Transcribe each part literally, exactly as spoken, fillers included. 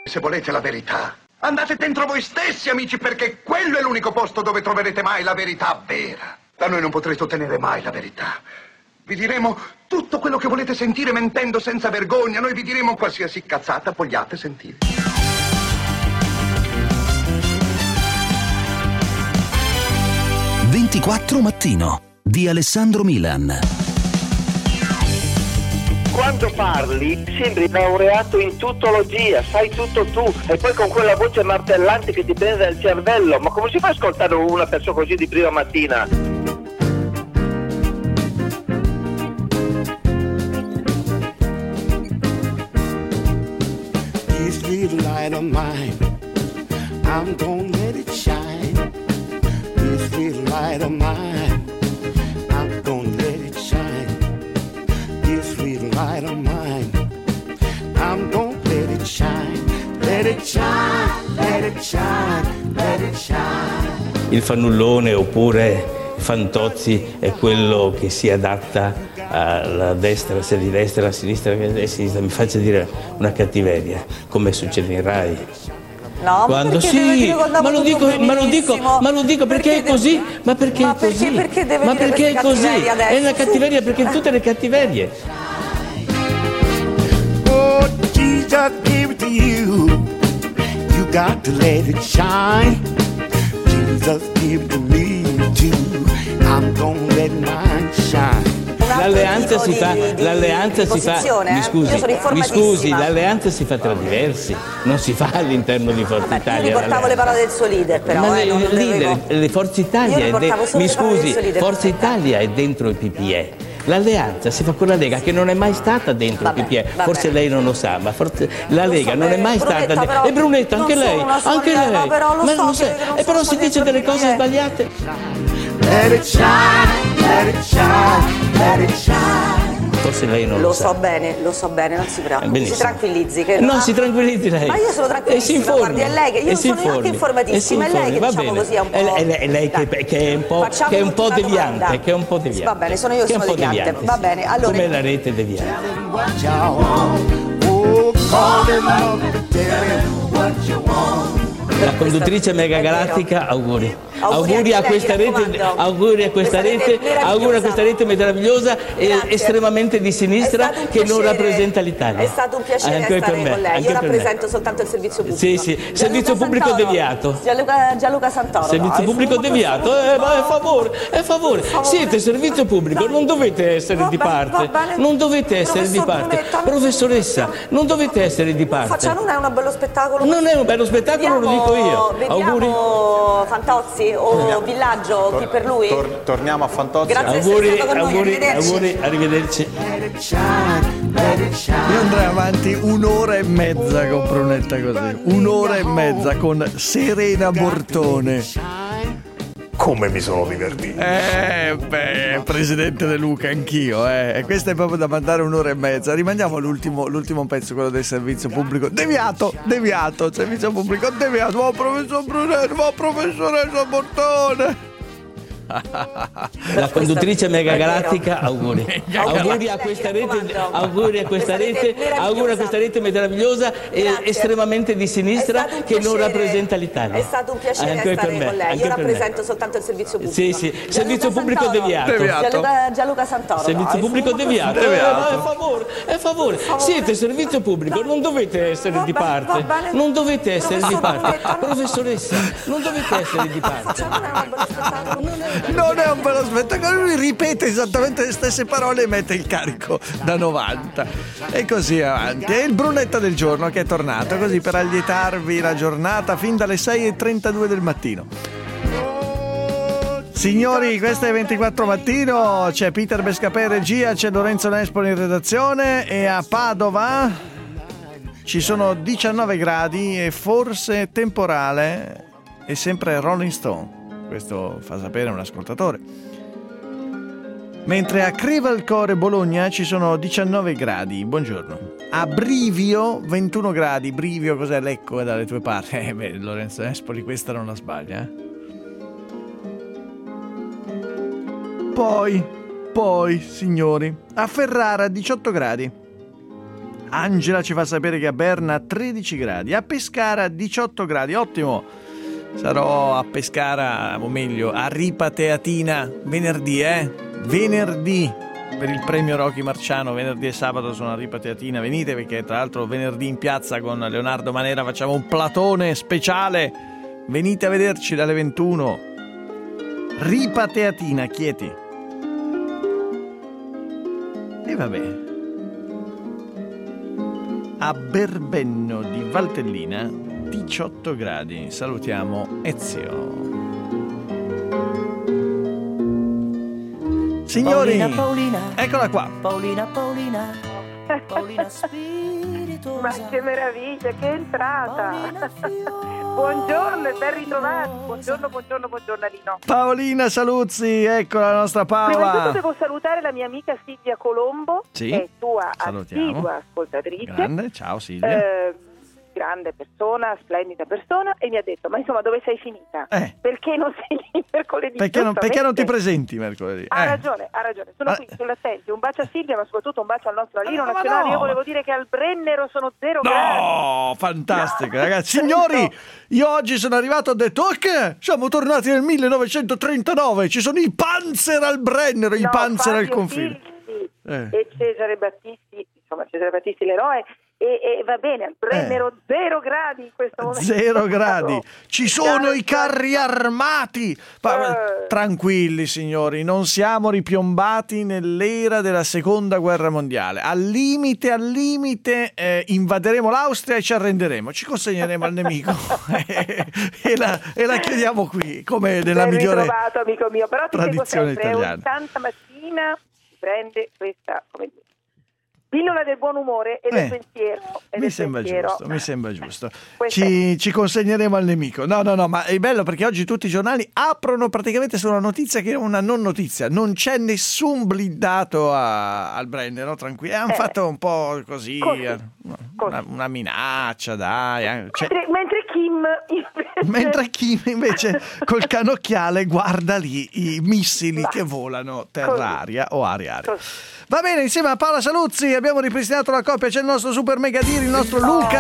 Se volete la verità, andate dentro voi stessi, amici, perché quello è l'unico posto dove troverete mai la verità vera. Da noi non potrete ottenere mai la verità. Vi diremo tutto quello che volete sentire mentendo senza vergogna. Noi vi diremo qualsiasi cazzata vogliate sentire. ventiquattro Mattino di Alessandro Milan. Quando parli sembri laureato in tuttologia, sai tutto tu, e poi con quella voce martellante che ti prende dal cervello. Ma come si fa a ascoltare una persona così di prima mattina? This little light of mine, I'm gonna let it shine. This little light of mine, I'm gonna let it shine. This little light of mine, I'm gonna let it shine. Let it shine, let it shine, let it shine. Il fannullone oppure Fantozzi è quello che si adatta alla destra, se di destra, alla sinistra, a sinistra, mi faccia dire una cattiveria, come succede in Rai. No, quando sì, ma lo dico, ma lo dico, ma lo dico perché, perché è così, ma perché ma è così, perché, perché deve ma dire perché è così, adesso? È una cattiveria perché in tutte le cattiverie. Oh, Jesus gave it to you, you got to let it shine. Jesus gave it to me too, I'm gonna let mine shine. L'alleanza si fa, l'alleanza si fa, mi scusi, mi scusi, l'alleanza si fa tra diversi, non si fa all'interno di Forza Vabbè, Italia. Io riportavo le parole del suo leader, però. Ma eh, le, non il leader, devo... le Forza Italia, è de- mi scusi, leader, Forza Italia è dentro il P P E. L'alleanza si fa con la Lega, che non è mai stata dentro vabbè, il P P E, vabbè. forse lei non lo sa, ma forse la Lega so non bene, è mai Brunetta, stata dentro. E Brunetta, anche lei, anche solida, lei. no, però lo ma so non che sa- non e però so si dice delle cose sbagliate. Let it shine, let it shine, let it shine. Forse lei non lo, Lo sa. so bene, lo so bene, non si preoccupi. Benissimo. Si tranquillizzi. Che No, non ha- si tranquillizzi lei. Ma io sono tranquillissima, E si informi. guardi, è lei che- io E si sono anche informi. informatissima, E si è lei che, informi, va diciamo bene. così, è un po'- È, è- è lei che, che è un po', Facciamo che è un po' l'ultima deviante, domanda. che è un po' deviante. Va bene, sono io che Che è sono un po' deviante. Va bene, allora- Come la rete deviante. What y'all want, oh, call him up and tell him what you want. La conduttrice megagalattica, auguri. Auguri Auguri a anche lei, questa mi rete, raccomando. auguri a questa Questa rete rete, meravigliosa. auguri a questa rete meravigliosa e Grazie. estremamente di sinistra È stato un che non piacere. rappresenta l'Italia. È stato un piacere Anche per stare me, con lei. anche Io per me. rappresento soltanto il servizio pubblico. Sì, sì, Gianluca servizio pubblico Santoro. deviato. Gianluca, Gianluca Santoro. Servizio no, pubblico insomma, deviato, eh, ma è favore, è favore. Siete servizio pubblico, non dovete essere Va di bene, parte. va bene. Non dovete essere di Professor parte. Brunetta, Professoressa, non dovete essere di parte. Faccia, non è un bello spettacolo? Non è un bello spettacolo, lo dico io. Vediamo Auguri. Fantozzi o Villaggio, chi per lui? Tor- torniamo a Fantozzi. Grazie di Auguri, essere stato con noi, auguri, arrivederci. auguri, arrivederci. Let it shine, let it shine. Io andrei avanti un'ora e mezza con Brunetta così, un'ora e mezza con Serena Bortone. Come mi sono divertito. Eh beh, presidente De Luca, anch'io, eh. E questo è proprio da mandare un'ora e mezza. Rimandiamo l'ultimo, l'ultimo pezzo, quello del servizio pubblico. Deviato, deviato, servizio pubblico deviato. Oh, professor Brunetta, oh, professoressa Bortone. La conduttrice megagalattica, auguri. Auguri a questa rete, auguri a questa rete, auguri a questa rete meravigliosa e Grazie. estremamente di sinistra È stato un che non piacere. rappresenta l'Italia. È stato un piacere Anche per stare me, con lei. anche Io per me. rappresento soltanto il servizio pubblico. Sì, sì, Gianluca servizio pubblico Santoro. deviato. Deviato. Gianluca, Gianluca Santoro. Servizio no, pubblico insomma, deviato, Deviato. Eh, è favore, è favore. Siete servizio pubblico, non dovete essere Va di bene, parte. va bene. Non dovete essere di Professor parte. Brunetta, no. Professoressa, non dovete essere di parte. Faccia, non è un bello spettacolo. Non è- Non è un bello spettacolo, lui ripete esattamente le stesse parole e mette il carico da novanta. E così avanti. E il Brunetta del giorno che è tornato, così per allietarvi la giornata fin dalle sei e trentadue del mattino. Signori, questo è ventiquattro Mattino, c'è Peter Bescapè in regia, c'è Lorenzo Nespoli in redazione e a Padova ci sono diciannove gradi e forse temporale e sempre Rolling Stone. Questo fa sapere un ascoltatore. Mentre a Crevalcore Bologna ci sono diciannove gradi, buongiorno. A Brivio ventuno gradi, Brivio cos'è? Lecco è dalle tue parti. Eh beh, Lorenzo Nespoli questa non la sbaglia, eh? Poi, poi, signori, a Ferrara diciotto gradi. Angela ci fa sapere che a Berna tredici gradi, a Pescara diciotto gradi, ottimo. Sarò a Pescara, o meglio, a Ripa Teatina venerdì, eh? Venerdì per il premio Rocky Marciano, venerdì e sabato sono a Ripa Teatina, venite perché tra l'altro venerdì in piazza con Leonardo Manera facciamo un platone speciale, venite a vederci dalle ventuno. Ripa Teatina, Chieti. E vabbè. A Berbenno di Valtellina diciotto gradi. Salutiamo Ezio. Signori, Paolina, Paolina, eccola qua. Paolina, Paolina, Paolina spiritosa. Ma che meraviglia, che entrata! Buongiorno e ben ritrovati. Buongiorno, buongiorno, buongiorno Lino. Paolina Saluzzi, ecco la nostra Prima di tutto Paola. devo salutare la mia amica Silvia Colombo, Sì, che è tua salutiamo. assidua ascoltatrice. Grande, ciao Silvia. Eh, grande persona, splendida persona, e mi ha detto: ma insomma, dove sei finita? Eh. Perché non sei lì mercoledì? Perché non, perché non ti Giustamente. presenti mercoledì? Ha Eh. ragione, ha ragione. Sono Ah. qui sull'attenti. Un bacio a Silvia, ma soprattutto un bacio al nostro Alino Ah, ma nazionale. no. Io volevo dire che al Brennero sono zero gradi. No, fantastico, ragazzi. Signori, io oggi sono arrivato e ho detto: ok, siamo tornati nel millenovecentotrentanove. Ci sono i Panzer al Brennero, i No, Panzer al Fabio confine. Filzi Eh. e Cesare Battisti, insomma Cesare Battisti l'eroe, e, e va bene, al Brennero zero gradi in questo momento. Zero gradi, ci sono i carri armati. Ma- Eh. Tranquilli signori, non siamo ripiombati nell'era della seconda guerra mondiale. Al limite, al limite eh, invaderemo l'Austria e ci arrenderemo, ci consegneremo al nemico e, e la, e la chiudiamo qui come nella Ben migliore ritrovato, amico mio, però ti seguo tradizione sempre, italiana. ogni tanta mattina si prende questa, come dire, pillola del buon umore e Eh, del pensiero. E Mi del sembra pensiero. giusto, mi sembra giusto. Questo Ci, ci consegneremo al nemico. No, no, no, ma è bello perché oggi tutti i giornali aprono praticamente su una notizia che è una non notizia. Non c'è nessun blindato a- al Brennero, tranquilli. Hanno Eh. fatto un po' così, Così. eh, una, una minaccia, dai. eh. Cioè, Mentre, mentre Kim invece... mentre Kim invece col canocchiale guarda lì i missili Va. che volano terra-aria o aria-aria. Così. Va bene, insieme a Paola Saluzzi abbiamo ripristinato la coppia, c'è il nostro super mega Dini, il nostro Luca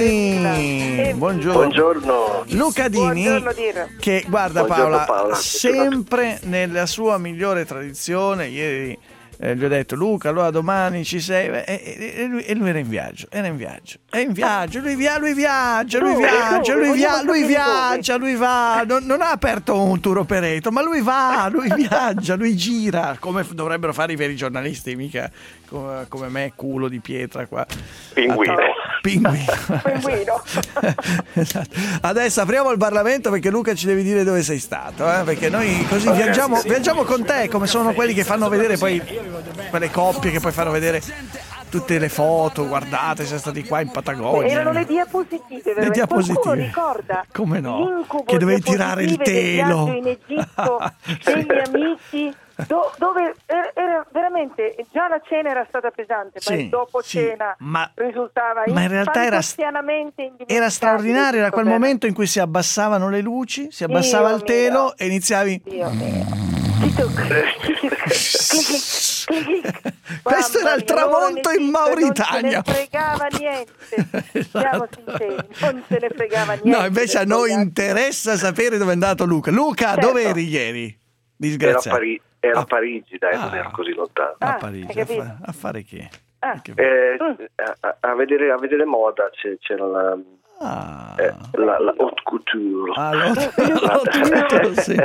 Dini. Eh, Buongiorno. Buongiorno. Luca Dini, Buongiorno, Dir. che guarda Buongiorno, Paola, Paola. sempre nella sua migliore tradizione, ieri eh, gli ho detto Luca, allora domani ci sei, e, e- e lui, e lui era in viaggio, era in viaggio, è in viaggio, lui, via, lui viaggia, lui Dove? viaggia, Dove? lui, via, Vogliamo lui sapere viaggia, lui va, non, non ha aperto un tour operator, ma lui va, lui viaggia, lui gira, come f- dovrebbero fare i veri giornalisti, mica come, come me, culo di pietra qua. Pinguino. Pinguino. Pinguino. Esatto. Adesso apriamo il Parlamento perché Luca ci devi dire dove sei stato, eh? Perché noi così viaggiamo, viaggiamo con te, come sono quelli che fanno vedere poi quelle coppie che poi fanno vedere tutte le foto, guardate, siamo stati qua in Patagonia. Erano le diapositive, Le veramente. diapositive. Qualcuno ricorda Come no? l'incubo Che dovevi tirare il diapositive del telo. viaggio in Egitto degli amici, do- dove era, era veramente già la cena era stata pesante, ma Sì, il dopo sì, cena ma- risultava ma in realtà era- infantostianamente indimenticabile. Era straordinario, era quel Tutto bene. momento in cui si abbassavano le luci, si abbassava Dio il telo mio. e iniziavi. Dio mio. Clic, clic, clic, clic. Questo era Mamma il mia, loro tramonto in Egitto Mauritania. Non se ne fregava niente. Siamo sinceri, non se ne fregava niente. No, invece a del noi viaggio. interessa sapere dove è andato Luca. Luca, Certo. dove eri ieri? Era a, Disgraziato. Pari- era a Ah. Parigi, dai, Ah. non era così lontano. A Ah, Parigi, hai a, capito? fa- a fare che? Ah. Che- Eh, Mm. a, a vedere, a vedere moda c'è, c'era la, Ah. eh, la, la haute couture. Ah, l'ho- l'ho tutto, sì.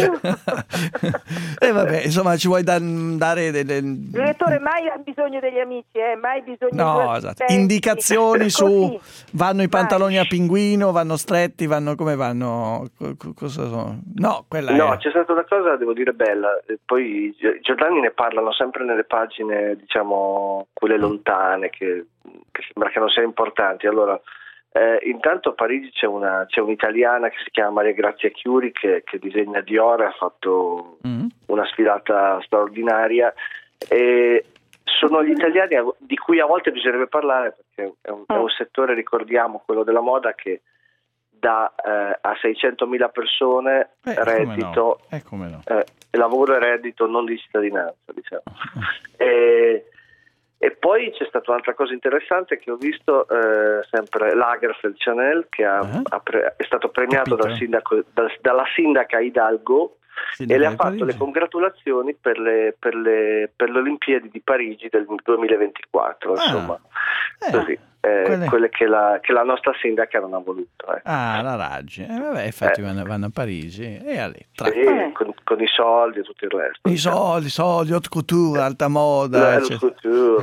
E vabbè, insomma, ci vuoi dan- dare delle Direttore, mai ha bisogno degli amici, eh? Mai bisogno di no, due esatto. assistenti. Indicazioni su Così. vanno i pantaloni Vai. a pinguino, vanno stretti, vanno come vanno? Co- co- cosa sono? No, quella No, è c'è stata una cosa, devo dire, bella. E poi i gi- i giornali ne parlano sempre nelle pagine, diciamo, quelle lontane, che, che sembra che non siano importanti. Allora, eh, intanto a Parigi c'è, una, c'è un'italiana che si chiama Maria Grazia Chiuri, che, che disegna Dior, ha fatto Mm. una sfilata straordinaria. E sono gli italiani a- di cui a volte bisognerebbe parlare, perché è un, è un settore, ricordiamo, quello della moda, che dà eh, a seicentomila persone Eh, come reddito, no? Eh, come no? eh, lavoro e reddito non di cittadinanza, diciamo. E E poi c'è stata un'altra cosa interessante che ho visto, eh, sempre Lagerfeld Chanel, che ha, uh-huh. ha pre- è stato premiato dal sindaco, dal, dalla sindaca Hidalgo, Sindaca e le ha di fatto Parigi. le congratulazioni per le, per le, per le Olimpiadi di Parigi del duemilaventiquattro, Ah, insomma, eh, così. Eh, quelle- quelle che la, che la nostra sindaca non ha voluto. Eh. Ah, la Raggi. Eh, vabbè, infatti Eh. vanno, vanno a Parigi e a lì. Tra... Sì, con, con i soldi e tutto il resto. I soldi, i soldi, haute couture, alta moda. Eh, lo eccetera.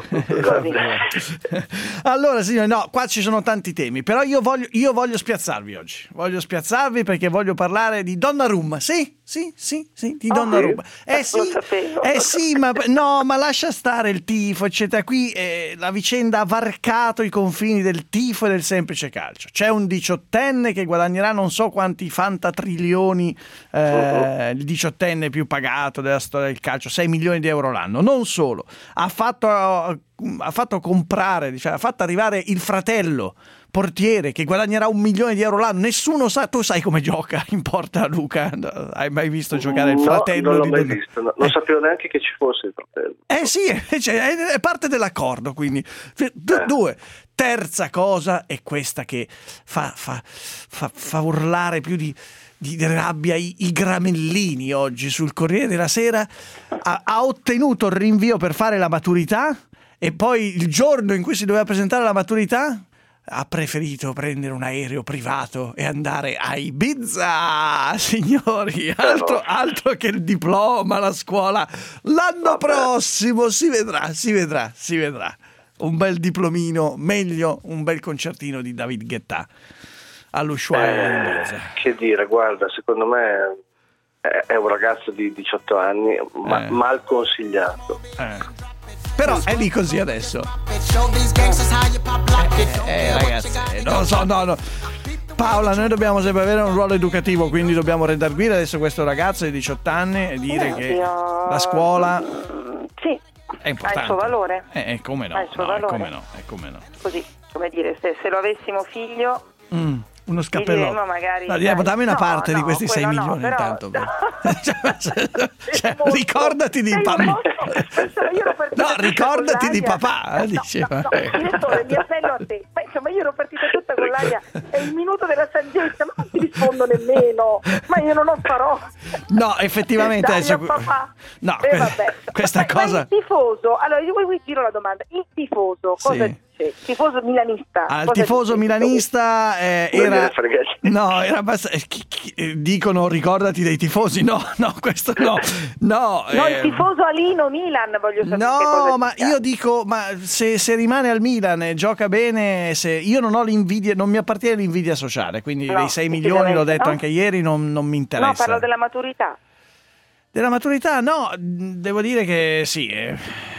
couture, Allora, signori, no, qua ci sono tanti temi, però io voglio, io voglio spiazzarvi oggi. Voglio spiazzarvi perché voglio parlare di Donnarumma. Sì, sì, sì, sì, di Ah, Donnarumma. sì? Eh Lo sì, sapevo. eh sì, ma no, ma lascia stare il tifo, eccetera. Qui eh, la vicenda ha varcato i confini del tifo e del semplice calcio. C'è un diciottenne che guadagnerà non so quanti fantatrilioni, eh, il diciottenne più pagato della storia del calcio, sei milioni di euro l'anno. Non solo, ha fatto, ha fatto comprare, diciamo, ha fatto arrivare il fratello portiere che guadagnerà un milione di euro l'anno. Nessuno sa, tu sai come gioca in porta, Luca? Hai mai visto giocare il No, fratello? non l'ho di mai Don- visto, no, non Eh. sapevo neanche che ci fosse il fratello. Eh sì, cioè, è è parte dell'accordo, quindi. D- Due. Terza cosa è questa che fa, fa, fa, fa urlare più di, di rabbia i, i Gramellini oggi sul Corriere della Sera. Ha, ha ottenuto il rinvio per fare la maturità e poi il giorno in cui si doveva presentare la maturità ha preferito prendere un aereo privato e andare a Ibiza, signori, altro, altro che il diploma, la scuola. L'anno prossimo si vedrà, si vedrà, si vedrà. Un bel diplomino, meglio un bel concertino di David Guetta all'Ushuaia di Ibiza. Eh, che dire, guarda, secondo me è, è un ragazzo di diciotto anni, ma Eh. mal consigliato. Eh. Però è lì così adesso. Eh, eh, ragazzi, eh, non lo so, no, no. Paola, noi dobbiamo sempre avere un ruolo educativo, quindi dobbiamo redarguire adesso questo ragazzo di diciotto anni e dire che Io- la scuola Sì, è importante. ha il suo valore. Eh, eh, come no, Ha il suo no, eh, valore. come no, eh, come no. Così, come dire, se, se lo avessimo figlio, Mm, uno gli scappellotto. diremmo magari... No, diremo, dai, dammi una no, parte di no, questi sei quello no, milioni però- intanto. però. Cioè, cioè, Sei ricordati di sei papà. molto- Pensavo, io ero partita No, tutta ricordati con di l'aria. papà, No, diceva. no, no, direttore, mi appello a te. Ma insomma, io ero partita tutta con l'aria. È il minuto della saggezza, ma non ti rispondo nemmeno. Ma io non lo farò. No, effettivamente Dai, adesso. a papà. No, Eh, que- vabbè. questa Ma- cosa. Ma il tifoso, allora io vi giro la domanda. Il tifoso, cosa Sì. dice? Il tifoso milanista. Al cosa tifoso dice? milanista eh, Non era gliene frega niente. no, era abbast- eh, chi- chi- eh, dicono ricordati dei tifosi. No, no, questo no. No, No, eh, il tifoso Alino Milan, voglio sapere che cosa No, ma dica. io dico, ma se, se rimane al Milan e gioca bene, se io non ho l'invidia, non mi appartiene l'invidia sociale, quindi No, dei sei milioni, l'ho detto no. anche ieri, non, non mi interessa. No, parlo della maturità. Della maturità, no, devo dire che sì. eh,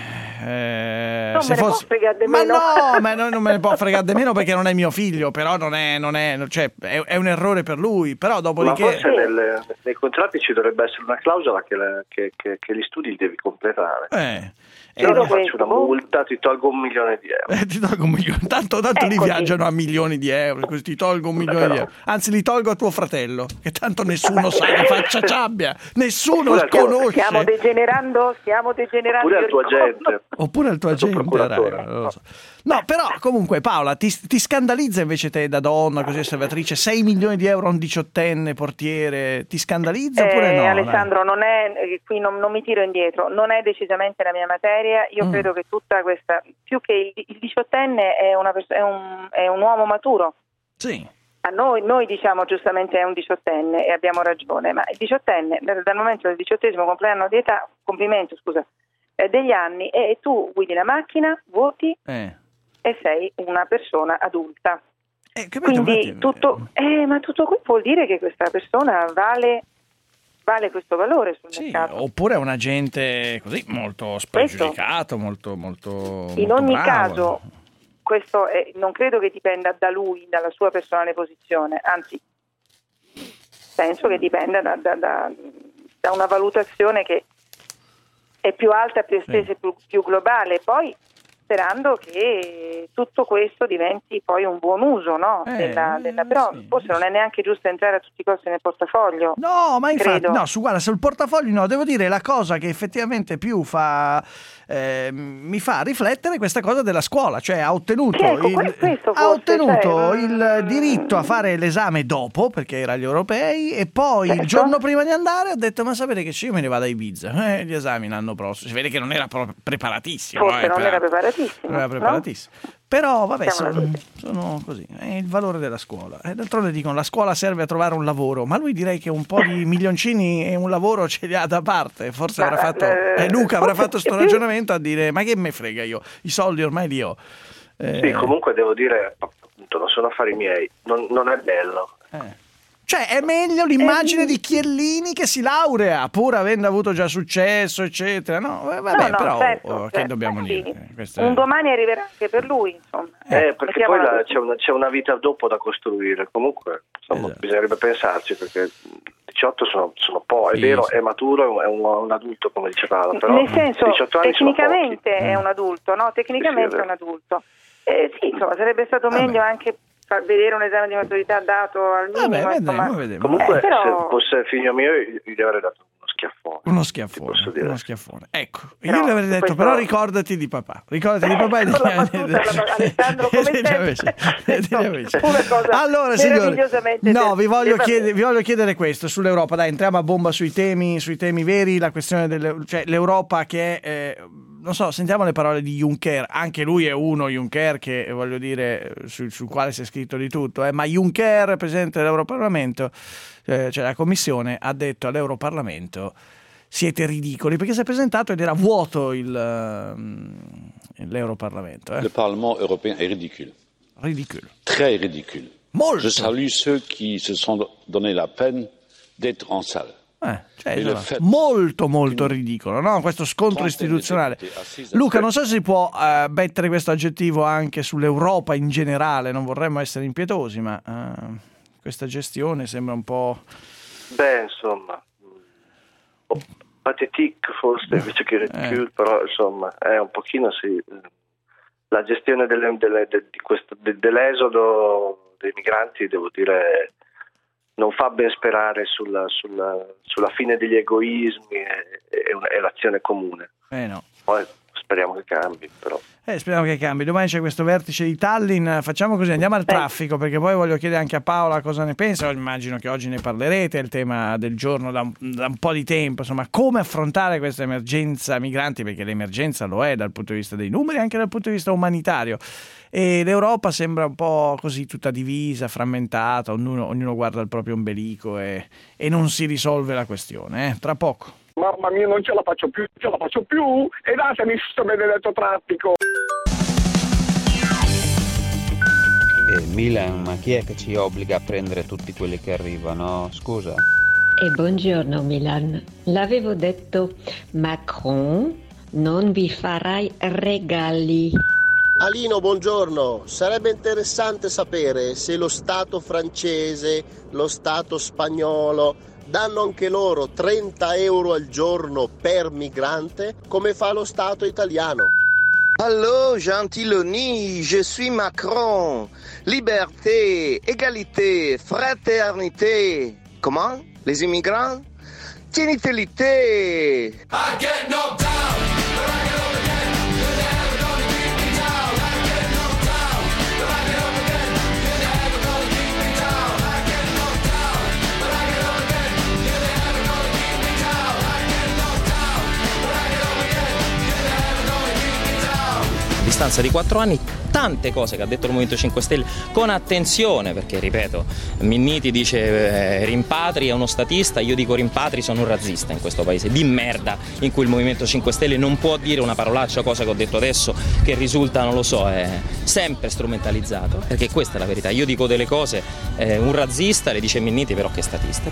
eh, Non se me ne fosse- può fregare di ma meno. no, ma no, non me ne può fregare di meno perché non è mio figlio, però non è, non è, cioè, è, è un errore per lui, però Ma dopodiché... forse nel- nei contratti ci dovrebbe essere una clausola che, la- che- che- che gli studi li devi completare. Eh, Se no Io ti faccio una vedo. multa, ti tolgo un milione di euro. Eh, ti tolgo un milione. Tanto, tanto lì Eccoci. viaggiano a milioni di euro. Così ti tolgo un milione però- di euro. Anzi, li tolgo a tuo fratello. Che tanto nessuno sa che faccia ci abbia. Nessuno Oppure al tuo- conosce. Stiamo degenerando, stiamo degenerando. Oppure al io tuo ricordo. agente. Oppure al tuo Al tuo agente. procuratore. raga, non lo so. No, però comunque Paola, ti, ti scandalizza invece te da donna, così osservatrice, sei milioni di euro a un diciottenne portiere, ti scandalizza oppure Eh, no? Alessandro, non è, eh, qui non, non mi tiro indietro, non è decisamente la mia materia. Io Mm. credo che tutta questa, più che il, il diciottenne è, una pers- è, un, è un uomo maturo. Sì. A noi, noi diciamo giustamente è un diciottenne e abbiamo ragione, ma il diciottenne dal, dal momento del diciottesimo compleanno di età, compimento scusa, eh, degli anni, e tu guidi la macchina, voti Eh. e sei una persona adulta. Eh, capito, Quindi infatti, tutto, eh, ma tutto questo vuol dire che questa persona vale, vale questo valore sul sì, mercato. oppure è un agente così molto spregiudicato, molto, molto, In molto ogni bravo. caso, questo è- non credo che dipenda da lui, dalla sua personale posizione, anzi penso che dipenda da, da- da- da una valutazione che è più alta, più estesa e più, più globale. Poi sperando che tutto questo diventi poi un buon uso, no? Eh, della, della, però sì. forse non è neanche giusto entrare a tutti i costi nel portafoglio. No, ma infatti, credo. no, su, guarda, sul portafoglio no, devo dire la cosa che effettivamente più fa, eh, mi fa riflettere questa cosa della scuola, cioè ha ottenuto, Sì, ecco, il, questo ha forse, ottenuto cioè, il mm, diritto a fare l'esame dopo, perché era agli europei, e poi certo. il giorno prima di andare ha detto, ma sapete che io me ne vado a Ibiza, eh, gli esami l'anno prossimo, si vede che non era proprio preparatissimo. Forse eh, non per- era preparatissimo. non era preparatissimo. No? Però vabbè, Siamo sono, tutti. sono così, è il valore della scuola. E d'altronde dicono la scuola serve a trovare un lavoro, ma lui direi che un po' di milioncini e un lavoro ce li ha da parte. Forse Ma, avrà fatto, eh, eh, Luca avrà forse fatto sto più- ragionamento a dire ma che me frega io, i soldi ormai li ho. Eh, Sì, comunque devo dire, appunto, non sono affari miei, non, non è bello. eh. Cioè è meglio l'immagine di Chiellini che si laurea pur avendo avuto già successo eccetera, no? Eh, vabbè, No, no, però certo, oh, che certo. dobbiamo Sì. dire? Eh, questo Un è- domani arriverà anche per lui, insomma. Eh, perché poi Mettiamola la- così. c'è, una, c'è una vita dopo da costruire. Comunque, insomma, Esatto. bisognerebbe pensarci, perché diciotto sono, sono po', è Sì, vero, sì. è maturo, è un, un adulto come diceva, però Nel senso, diciotto anni sono tecnicamente pochi. è un adulto, no? Tecnicamente Sì, sì, è è un vero. adulto. Eh, sì, insomma, sarebbe stato Vabbè. meglio anche far vedere un esame di maturità dato al minimo. Vabbè, vedremo, insomma. vedremo. Comunque, Eh, però- se fosse figlio mio, io gli avrei dato uno schiaffone. Uno Ti schiaffone, posso dire. uno schiaffone. Ecco, Però, io le avrei detto, questo- però ricordati di papà. Ricordati di papà e Con la battuta, la- Alessandro, come degli amici, sempre. degli amici. Una cosa Allora, signori, meravigliosamente no, vi voglio, del- chiedere, vi voglio chiedere questo sull'Europa. Dai, entriamo a bomba sui temi, sui temi veri. La questione delle, cioè l'Europa che è, eh, non so, sentiamo le parole di Juncker. Anche lui è uno, Juncker, che eh, voglio dire, sul, sul quale si è scritto di tutto. Eh, ma Juncker, presidente dell'Europarlamento, eh, cioè la Commissione, ha detto all'Europarlamento: siete ridicoli, perché si è presentato ed era vuoto il, uh, l'Europarlamento. Eh? Le Parlement européen est ridicule. Ridicolo. Très ridicule. Molto. Je salue ceux qui se sont donné la peine d'être en salle. Eh, cioè, E insomma, le fette. molto molto ridicolo, no? Questo scontro istituzionale. Luca, non so se si può eh, mettere questo aggettivo anche sull'Europa in generale, non vorremmo essere impietosi, ma eh, questa gestione sembra un po'... Beh, insomma, oh, pathetique forse invece che ridicule, Eh. però insomma, è un pochino sì. La gestione delle, delle, de, di questo, de, dell'esodo dei migranti, devo dire, non fa ben sperare sulla, sulla, sulla fine degli egoismi e, e, una- e l'azione comune. Eh no. Poi speriamo che cambi, però. Eh, speriamo che cambi. Domani c'è questo vertice di Tallinn. Facciamo così, andiamo al traffico, perché poi voglio chiedere anche a Paola cosa ne pensa. Immagino che oggi ne parlerete, è il tema del giorno da un, da un po' di tempo. Insomma, come affrontare questa emergenza migranti, perché l'emergenza lo è dal punto di vista dei numeri e anche dal punto di vista umanitario. E l'Europa sembra un po' così tutta divisa, frammentata, ognuno, ognuno guarda il proprio ombelico e, e non si risolve la questione. Eh? Tra poco. Mamma mia, non ce la faccio più, ce la faccio più, e datemi sto benedetto traffico. Eh, Milan, ma chi è che ci obbliga a prendere tutti quelli che arrivano? Scusa. E buongiorno Milan, l'avevo detto, Macron, non vi farai regali. Alino, buongiorno. Sarebbe interessante sapere se lo Stato francese, lo Stato spagnolo danno anche loro trenta euro al giorno per migrante, come fa lo Stato italiano. Allô, gentiloni, je suis Macron. Liberté, égalité, fraternité. Comment? Les immigrants? Tieniteli te! I get knocked down, but I get up again. You're never gonna keep me down. I get knocked down, but I get up again. You're never gonna keep me down. I get knocked down, but I get up again. You're never gonna keep me down. I get knocked down, but I get up again. You're never gonna keep me down. A distanza di quattro anni, tante cose che ha detto il Movimento cinque Stelle, con attenzione, perché ripeto, Minniti dice eh, rimpatri è uno statista, io dico rimpatri sono un razzista in questo paese di merda, in cui il Movimento cinque Stelle non può dire una parolaccia, cosa che ho detto adesso, che risulta, non lo so, è sempre strumentalizzato, perché questa è la verità. Io dico delle cose, eh, un razzista le dice Minniti, però che statista.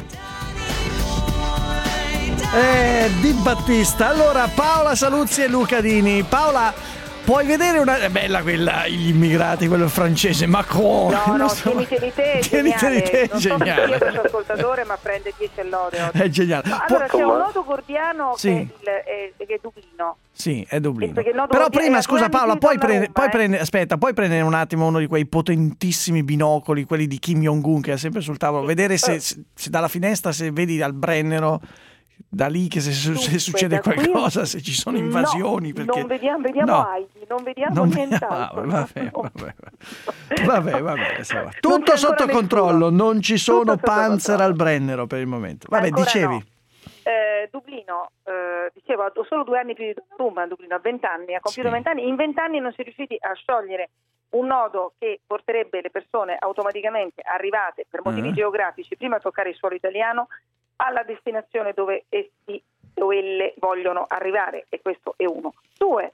Eh, Di Battista. Allora, Paola Saluzzi e Luca Dini. Paola, Puoi vedere una... È bella quella, gli immigrati, quello francese, Macron. No, no, so. tieniti di te, è Tieniti di te, non so se geniale. io sono ascoltatore, ma prende dieci all'ore oggi. È geniale. No, allora, Pu- c'è un nodo gordiano Sì. che, è il, è, che è Dublino. Sì, è Dublino. Perché il nodo Però gordiano prima, è a scusa due anni Paola, di puoi Donnarumma, prendere, puoi eh. prendere, aspetta, puoi prendere un attimo uno di quei potentissimi binocoli, quelli di Kim Jong-un che ha sempre sul tavolo, vedere se, se, se dalla finestra, se vedi al Brennero, da lì che se, se Dunque, succede da qui- qualcosa, se ci sono invasioni. No, perché... non vediamo, vediamo No. Heidi, non vediamo Non nient'altro. vediamo, vabbè, vabbè, vabbè, vabbè, insomma. Non c'è Tutto ancora sotto nessuno. controllo, non ci sono Tutto sotto panzer controllo. al Brennero per il momento. Vabbè, Ancora dicevi. no. Eh, Dublino, eh, dicevo, ha solo due anni più di Donnarumma, Dublino ha vent'anni, ha compiuto Sì. vent'anni, in vent'anni non si è riusciti a sciogliere un nodo che porterebbe le persone automaticamente arrivate per motivi Eh. geografici prima a toccare il suolo italiano alla destinazione dove essi o elle vogliono arrivare, e questo è uno. Due,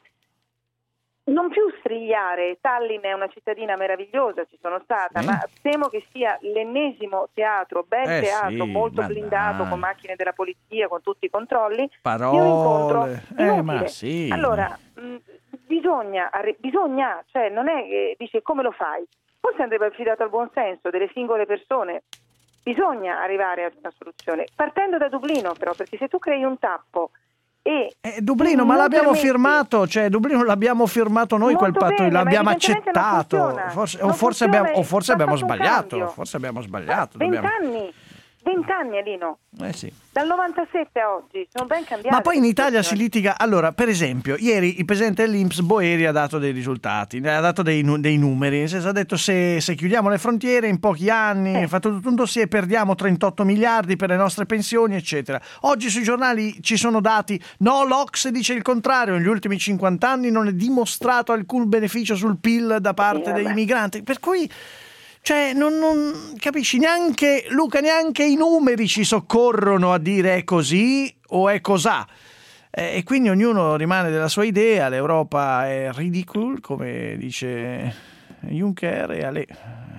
non più strigliare. Tallinn è una cittadina meravigliosa, ci sono stata, Sì. ma temo che sia l'ennesimo teatro, bel Eh teatro, sì, molto ma blindato, dai. con macchine della polizia, con tutti i controlli. Parole. Io incontro Eh, inutile. ma sì. Allora, mh, bisogna, arri- bisogna, cioè non è che dice come lo fai, forse andrebbe affidato al buon senso delle singole persone. Bisogna arrivare a una soluzione, partendo da Dublino però, perché se tu crei un tappo e Eh, Dublino, ma non l'abbiamo permetti- firmato, cioè Dublino l'abbiamo firmato noi quel Molto patto, bene, ma l'abbiamo evidentemente non accettato. funziona. Forse, o Non forse funziona abbiamo, o e forse va abbiamo fatto un sbagliato, cambio. forse abbiamo sbagliato. dobbiamo- vent'anni, vent'anni Alino, Eh sì. dal novantasette a oggi, sono ben cambiati. Ma poi in Italia si litiga. Allora, per esempio, ieri il presidente dell'I N P S Boeri ha dato dei risultati, ha dato dei, nu- dei numeri. Nel senso, ha detto se, se chiudiamo le frontiere in pochi anni, Eh. ha fatto tutto un dossier, perdiamo trentotto miliardi per le nostre pensioni, eccetera. Oggi sui giornali ci sono dati. No, l'Ocse dice il contrario. Negli ultimi cinquanta anni non è dimostrato alcun beneficio sul P I L da parte Eh, dei vabbè. migranti. Per cui. Cioè, non, non capisci neanche, Luca, neanche i numeri ci soccorrono a dire è così o è cosà. Eh, e quindi ognuno rimane della sua idea, l'Europa è ridicule, come dice Juncker, e Ale.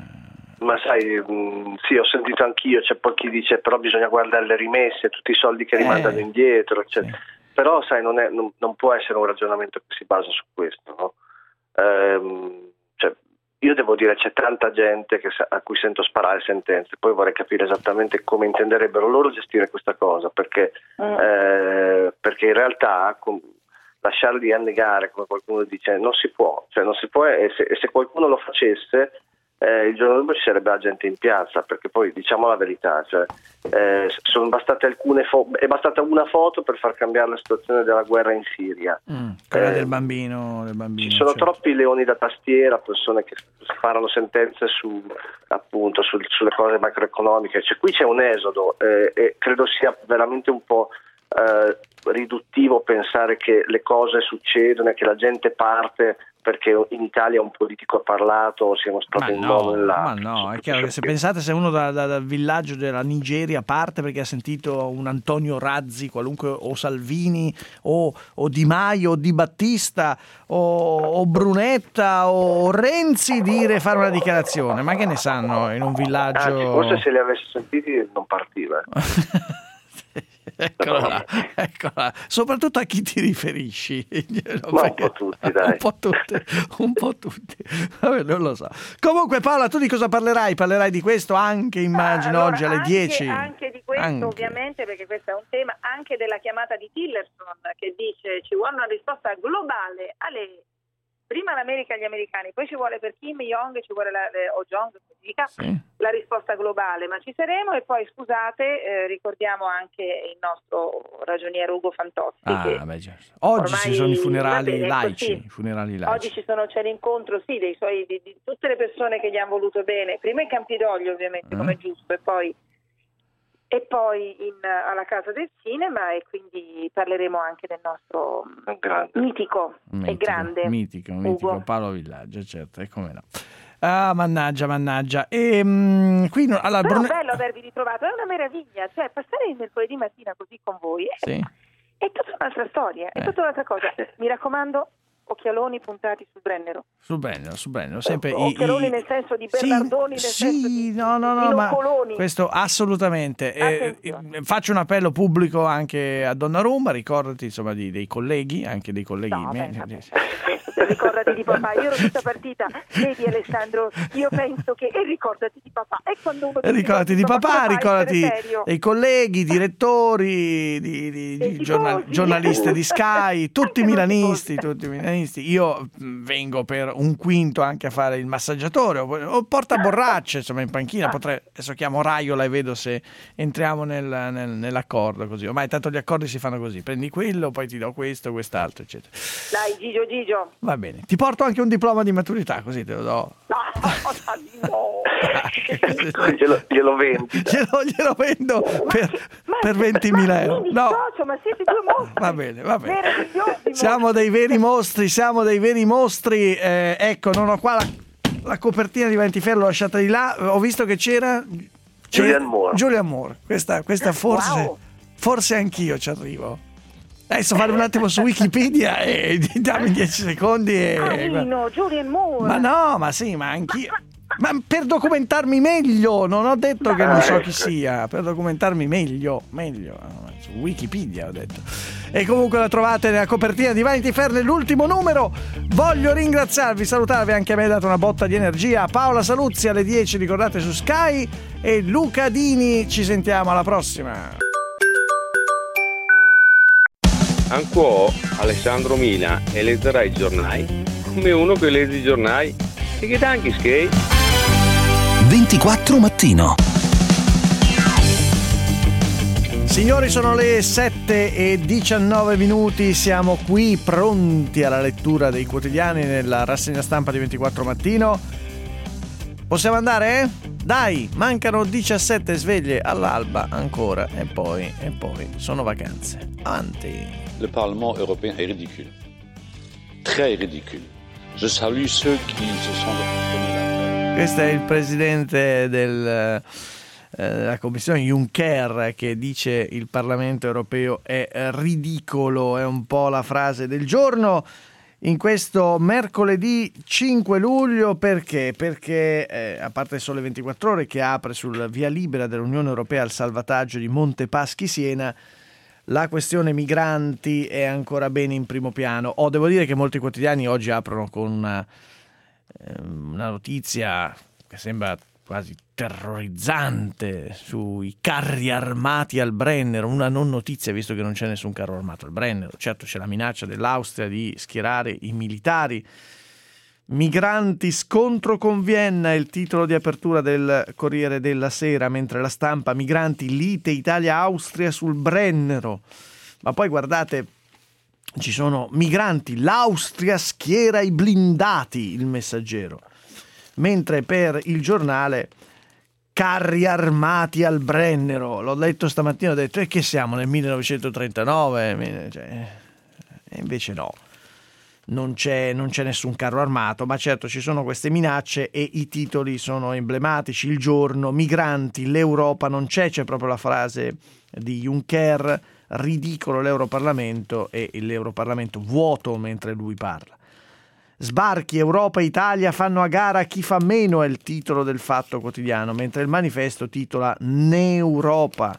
Ma sai, mh, sì, ho sentito anch'io, c'è poi chi dice però bisogna guardare le rimesse, tutti i soldi che rimandano Eh, indietro, cioè, sì. però sai, non, è, non, non può essere un ragionamento che si basa su questo, no? Ehm, cioè, io devo dire c'è tanta gente che, sa- a cui sento sparare sentenze, poi vorrei capire esattamente come intenderebbero loro gestire questa cosa, perché, Mm. eh, perché in realtà com- lasciarli annegare, come qualcuno dice, non si può, cioè non si può, e se, e se qualcuno lo facesse eh, il giorno dopo ci sarebbe la gente in piazza, perché poi diciamo la verità, cioè, eh, sono bastate alcune fo- è bastata una foto per far cambiare la situazione della guerra in Siria. Mm, quella Eh, del bambino, del bambino. Ci sono certo. troppi leoni da tastiera, persone che sparano sentenze su, appunto, sul- sulle cose macroeconomiche. Cioè, qui c'è un esodo eh, e credo sia veramente un po' eh, riduttivo pensare che le cose succedono e che la gente parte perché in Italia un politico ha parlato o siamo stati Ma in un modo o no, nell'altro. ma no, è chiaro che se pensate se uno da- da- dal villaggio della Nigeria parte perché ha sentito un Antonio Razzi, qualunque, o Salvini, o, o Di Maio, o Di Battista, o, o Brunetta, o Renzi dire fare una dichiarazione, ma che ne sanno in un villaggio... Anzi, forse se li avessi sentiti non partiva. Eccola, là, eccola là. Soprattutto a chi ti riferisci? Ma un po' tutti, dai. Un po' tutti, un po' tutti. Vabbè, non lo so. Comunque Paola, tu di cosa parlerai? Parlerai di questo anche, immagino, Allora, oggi alle anche- dieci. Anche di questo, Anche. ovviamente, perché questo è un tema, anche della chiamata di Tillerson, che dice ci vuole una risposta globale alle... Prima l'America e gli americani, poi ci vuole per Kim Jong, ci vuole la, le- o Jong, come si dica, Sì. la risposta globale, ma ci saremo. E poi scusate, eh, ricordiamo anche il nostro ragioniere Ugo Fantozzi. Ah, che beh, certo. Oggi ormai- ci sono i funerali va bene, laici, così. i funerali Oggi laici. ci sono, c'è l'incontro sì, dei suoi, di, di tutte le persone che gli hanno voluto bene, prima in Campidoglio ovviamente, Eh. come è giusto, e poi, e poi in, alla Casa del Cinema, e quindi parleremo anche del nostro Grande. mitico, e Mitico, grande mitico, mitico Ugo. Paolo Villaggio, certo, e come no. Ah, mannaggia, mannaggia. E, mm, qui no, allora, Però Brune- è bello avervi ritrovato, è una meraviglia, cioè passare il mercoledì mattina così con voi è, Sì. è tutta un'altra storia, è Eh. tutta un'altra cosa. Mi raccomando, occhialoni puntati sul Brennero. Su Brennero, su Brennero, sempre i- Occhialoni i- nel senso di Sì, Bernardoni, nel sì, senso di no, no, no, ma binocoloni. questo assolutamente. Eh, Attenzione. eh, faccio un appello pubblico anche a Donnarumma, ricordati insomma di, dei colleghi, anche dei colleghi No, miei. beh, vabbè, nel senso ricordati di papà. Io ero tutta partita, vedi Alessandro, io penso che e ricordati di papà. E quando uno E ricordati di papà, ricordati serio? dei colleghi, direttori, di, di, di giornal- tifosi. giornalisti di Sky, tutti Anche milanisti, tutti milanisti. Io mh, vengo per un quinto anche a fare il massaggiatore o, o porta borracce, insomma, in panchina. Potrei, adesso chiamo Raiola e vedo se entriamo nel, nel, nell'accordo così. Ormai tanto gli accordi si fanno così, prendi quello, poi ti do questo, quest'altro, eccetera. Dai Gigio Gigio. Va bene, ti porto anche un diploma di maturità, così te lo do. No, glielo, glielo vendi. Glielo, glielo vendo per, per ventimila euro. Mi No, dissocio, ma siete due mostri. va bene, va bene. Meravigliosi Siamo dei veri mostri, siamo dei veri mostri. Eh, ecco, non ho qua la, la copertina di Vantiferro, l'ho lasciata di là. Ho visto che c'era Julianne Moore. Julianne Moore. Questa, questa forse, Wow. forse anch'io ci arrivo. Adesso vado un attimo su Wikipedia e dammi dieci secondi. E... Carino, Julianne Moore. Ma no, ma sì, ma anch'io. Ma per documentarmi meglio, non ho detto che non so chi sia, per documentarmi meglio, meglio, su Wikipedia ho detto. E comunque la trovate nella copertina di Vanity Fair nell'ultimo numero. Voglio ringraziarvi, salutarvi, anche a me ha dato una botta di energia. Paola Saluzzi alle dieci, ricordate, su Sky, e Luca Dini, ci sentiamo alla prossima. Anch'io, Alessandro Mila, e leggerai i giornali come uno che legge i giornali e che anche skate. ventiquattro mattino. Signori, sono le sette e diciannove minuti, siamo qui pronti alla lettura dei quotidiani nella rassegna stampa di ventiquattro mattino. Possiamo andare? Dai, mancano diciassette sveglie all'alba ancora e poi, e poi sono vacanze. Avanti. Le Parlement européen est ridicule. Très ridicule. Je salue ceux qui se sont donnés la peine. Questo è il presidente del, eh, della Commissione Juncker che dice il Parlamento europeo è ridicolo, è un po' la frase del giorno in questo mercoledì cinque luglio. Perché? Perché eh, a parte il Sole ventiquattro Ore che apre sul via libera dell'Unione Europea al salvataggio di Montepaschi Siena, la questione migranti è ancora bene in primo piano. Oh, devo dire che molti quotidiani oggi aprono con una, una notizia che sembra quasi terrorizzante sui carri armati al Brennero, una non notizia visto che non c'è nessun carro armato al Brennero. Certo, c'è la minaccia dell'Austria di schierare i militari. Migranti, scontro con Vienna è il titolo di apertura del Corriere della Sera, mentre La Stampa, migranti, lite Italia-Austria sul Brennero. Ma poi guardate, ci sono migranti, l'Austria schiera i blindati, il Messaggero. Mentre per il Giornale, carri armati al Brennero. L'ho letto stamattina, ho detto, e che siamo nel millenovecentotrentanove? Cioè, e invece no. Non c'è, non c'è nessun carro armato, ma certo ci sono queste minacce e i titoli sono emblematici. Il Giorno, migranti, l'Europa non c'è, c'è proprio la frase di Juncker, ridicolo l'Europarlamento, e l'Europarlamento vuoto mentre lui parla. Sbarchi, Europa e Italia fanno a gara chi fa meno, è il titolo del Fatto Quotidiano, mentre il Manifesto titola N'Europa.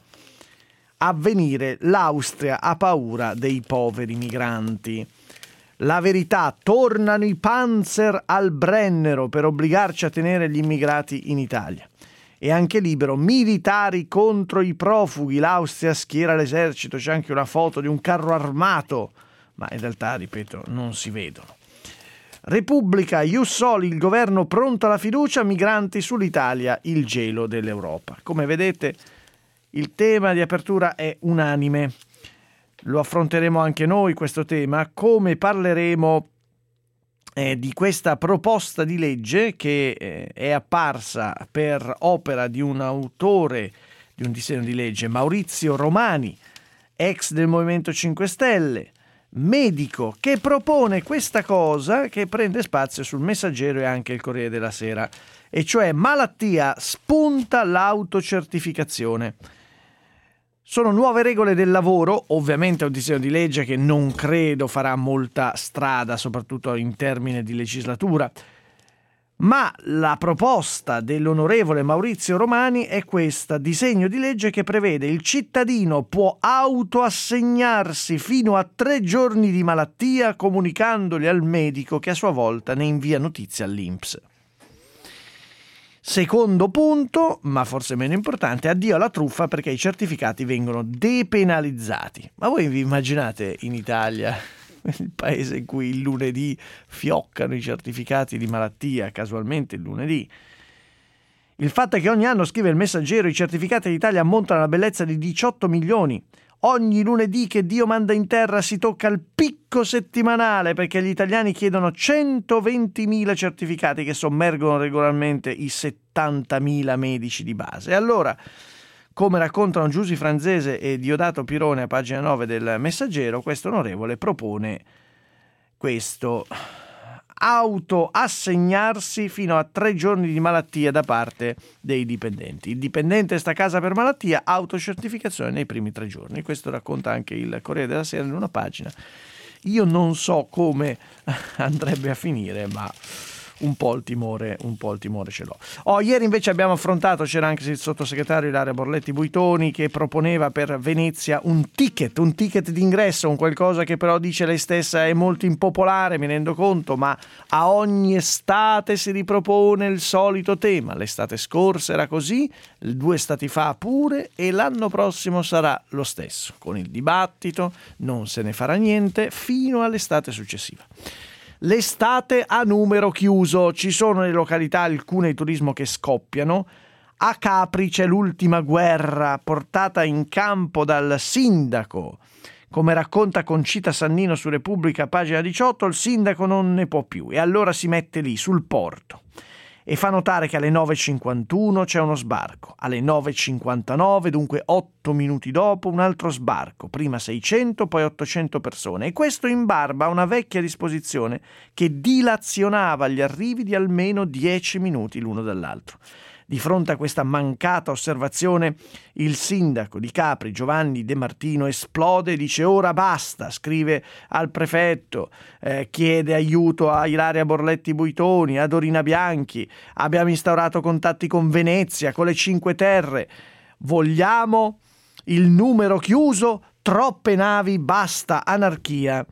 Avvenire, l'Austria ha paura dei poveri migranti. La Verità, tornano i Panzer al Brennero per obbligarci a tenere gli immigrati in Italia. E anche Libero, militari contro i profughi, l'Austria schiera l'esercito, c'è anche una foto di un carro armato, ma in realtà, ripeto, non si vedono. Repubblica, Ius Soli, il governo pronto alla fiducia, migranti sull'Italia, il gelo dell'Europa. Come vedete, il tema di apertura è unanime. Lo affronteremo anche noi questo tema, come parleremo eh, di questa proposta di legge che eh, è apparsa per opera di un autore di un disegno di legge, Maurizio Romani, ex del Movimento cinque Stelle, medico, che propone questa cosa che prende spazio sul Messaggero e anche il Corriere della Sera, e cioè malattia spunta l'autocertificazione. Sono nuove regole del lavoro, ovviamente è un disegno di legge che non credo farà molta strada, soprattutto in termini di legislatura, Ma la proposta dell'onorevole Maurizio Romani è questa: disegno di legge che prevede il cittadino può autoassegnarsi fino a tre giorni di malattia comunicandoli al medico che a sua volta ne invia notizia all'I N P S. Secondo punto, ma forse meno importante, addio alla truffa perché i certificati vengono depenalizzati. Ma voi vi immaginate in Italia, il paese in cui il lunedì fioccano i certificati di malattia, casualmente il lunedì? Il fatto è che ogni anno, scrive il Messaggero, i certificati d'Italia ammontano alla bellezza di diciotto milioni. Ogni lunedì che Dio manda in terra si tocca il picco settimanale perché gli italiani chiedono centoventimila certificati che sommergono regolarmente i settantamila medici di base. E allora, come raccontano Giusy Franzese e Diodato Pirone a pagina nove del Messaggero, questo onorevole propone questo: autoassegnarsi fino a tre giorni di malattia da parte dei dipendenti. Il dipendente sta a casa per malattia, autocertificazione nei primi tre giorni. Questo racconta anche il Corriere della Sera in una pagina. Io non so come andrebbe a finire, ma un po' il timore, un po' il timore ce l'ho. Oh, ieri invece abbiamo affrontato, c'era anche il sottosegretario Ilaria Borletti Buitoni che proponeva per Venezia un ticket, un ticket d'ingresso, un qualcosa che però dice lei stessa è molto impopolare, mi rendo conto, ma a ogni estate si ripropone il solito tema. L'estate scorsa era così, due estati fa pure, e l'anno prossimo sarà lo stesso, con il dibattito, non se ne farà niente fino all'estate successiva. L'estate a numero chiuso, ci sono le località alcune di turismo che scoppiano. A Capri c'è l'ultima guerra portata in campo dal sindaco. Come racconta Concita Sannino su Repubblica, pagina diciotto, il sindaco non ne può più e allora si mette lì sul porto e fa notare che alle nove e cinquantuno c'è uno sbarco, alle nove e cinquantanove, dunque otto minuti dopo, un altro sbarco, prima seicento, poi ottocento persone, e questo in barba a una vecchia disposizione che dilazionava gli arrivi di almeno dieci minuti l'uno dall'altro. Di fronte a questa mancata osservazione, il sindaco di Capri, Giovanni De Martino, esplode e dice ora basta, scrive al prefetto, eh, chiede aiuto a Ilaria Borletti Buitoni, a Dorina Bianchi, abbiamo instaurato contatti con Venezia, con le Cinque Terre, vogliamo il numero chiuso, troppe navi, basta anarchia.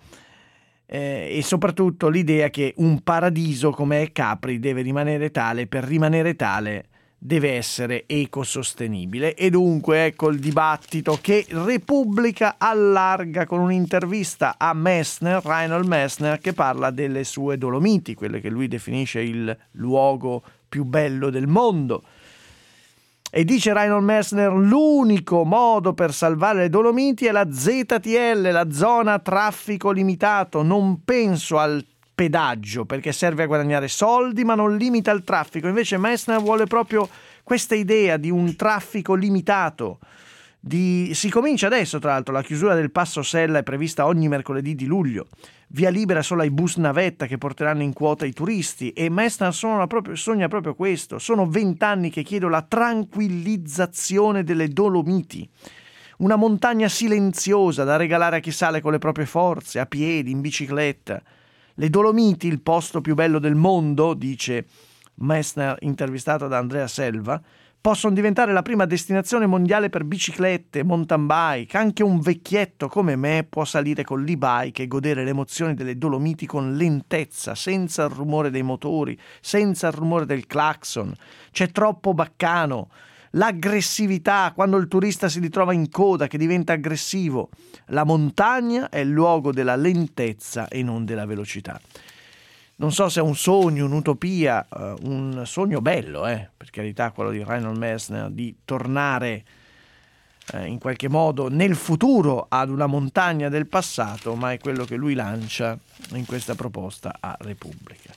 Eh, e soprattutto l'idea che un paradiso come è Capri deve rimanere tale, per rimanere tale deve essere ecosostenibile. E dunque ecco il dibattito che Repubblica allarga con un'intervista a Messner, Reinhold Messner, che parla delle sue Dolomiti, quelle che lui definisce il luogo più bello del mondo. E dice Reinhold Messner, l'unico modo per salvare le Dolomiti è la Z T L, la zona a traffico limitato. Non penso al pedaggio perché serve a guadagnare soldi ma non limita il traffico. Invece Messner vuole proprio questa idea di un traffico limitato. Di... Si comincia adesso, tra l'altro, la chiusura del Passo Sella è prevista ogni mercoledì di luglio. Via libera solo ai bus navetta che porteranno in quota i turisti, e Messner sogna proprio, sogna proprio questo. Sono vent'anni che chiedo la tranquillizzazione delle Dolomiti. Una montagna silenziosa da regalare a chi sale con le proprie forze, a piedi, in bicicletta. Le Dolomiti, il posto più bello del mondo, dice Messner intervistato da Andrea Selva, possono diventare la prima destinazione mondiale per biciclette, mountain bike. Anche un vecchietto come me può salire con l'e-bike e godere le emozioni delle Dolomiti con lentezza, senza il rumore dei motori, senza il rumore del clacson. C'è troppo baccano. L'aggressività, quando il turista si ritrova in coda, che diventa aggressivo. La montagna è il luogo della lentezza e non della velocità. Non so se è un sogno, un'utopia, uh, un sogno bello, eh, per carità, quello di Reinhold Messner, di tornare eh, in qualche modo nel futuro ad una montagna del passato, ma è quello che lui lancia in questa proposta a Repubblica.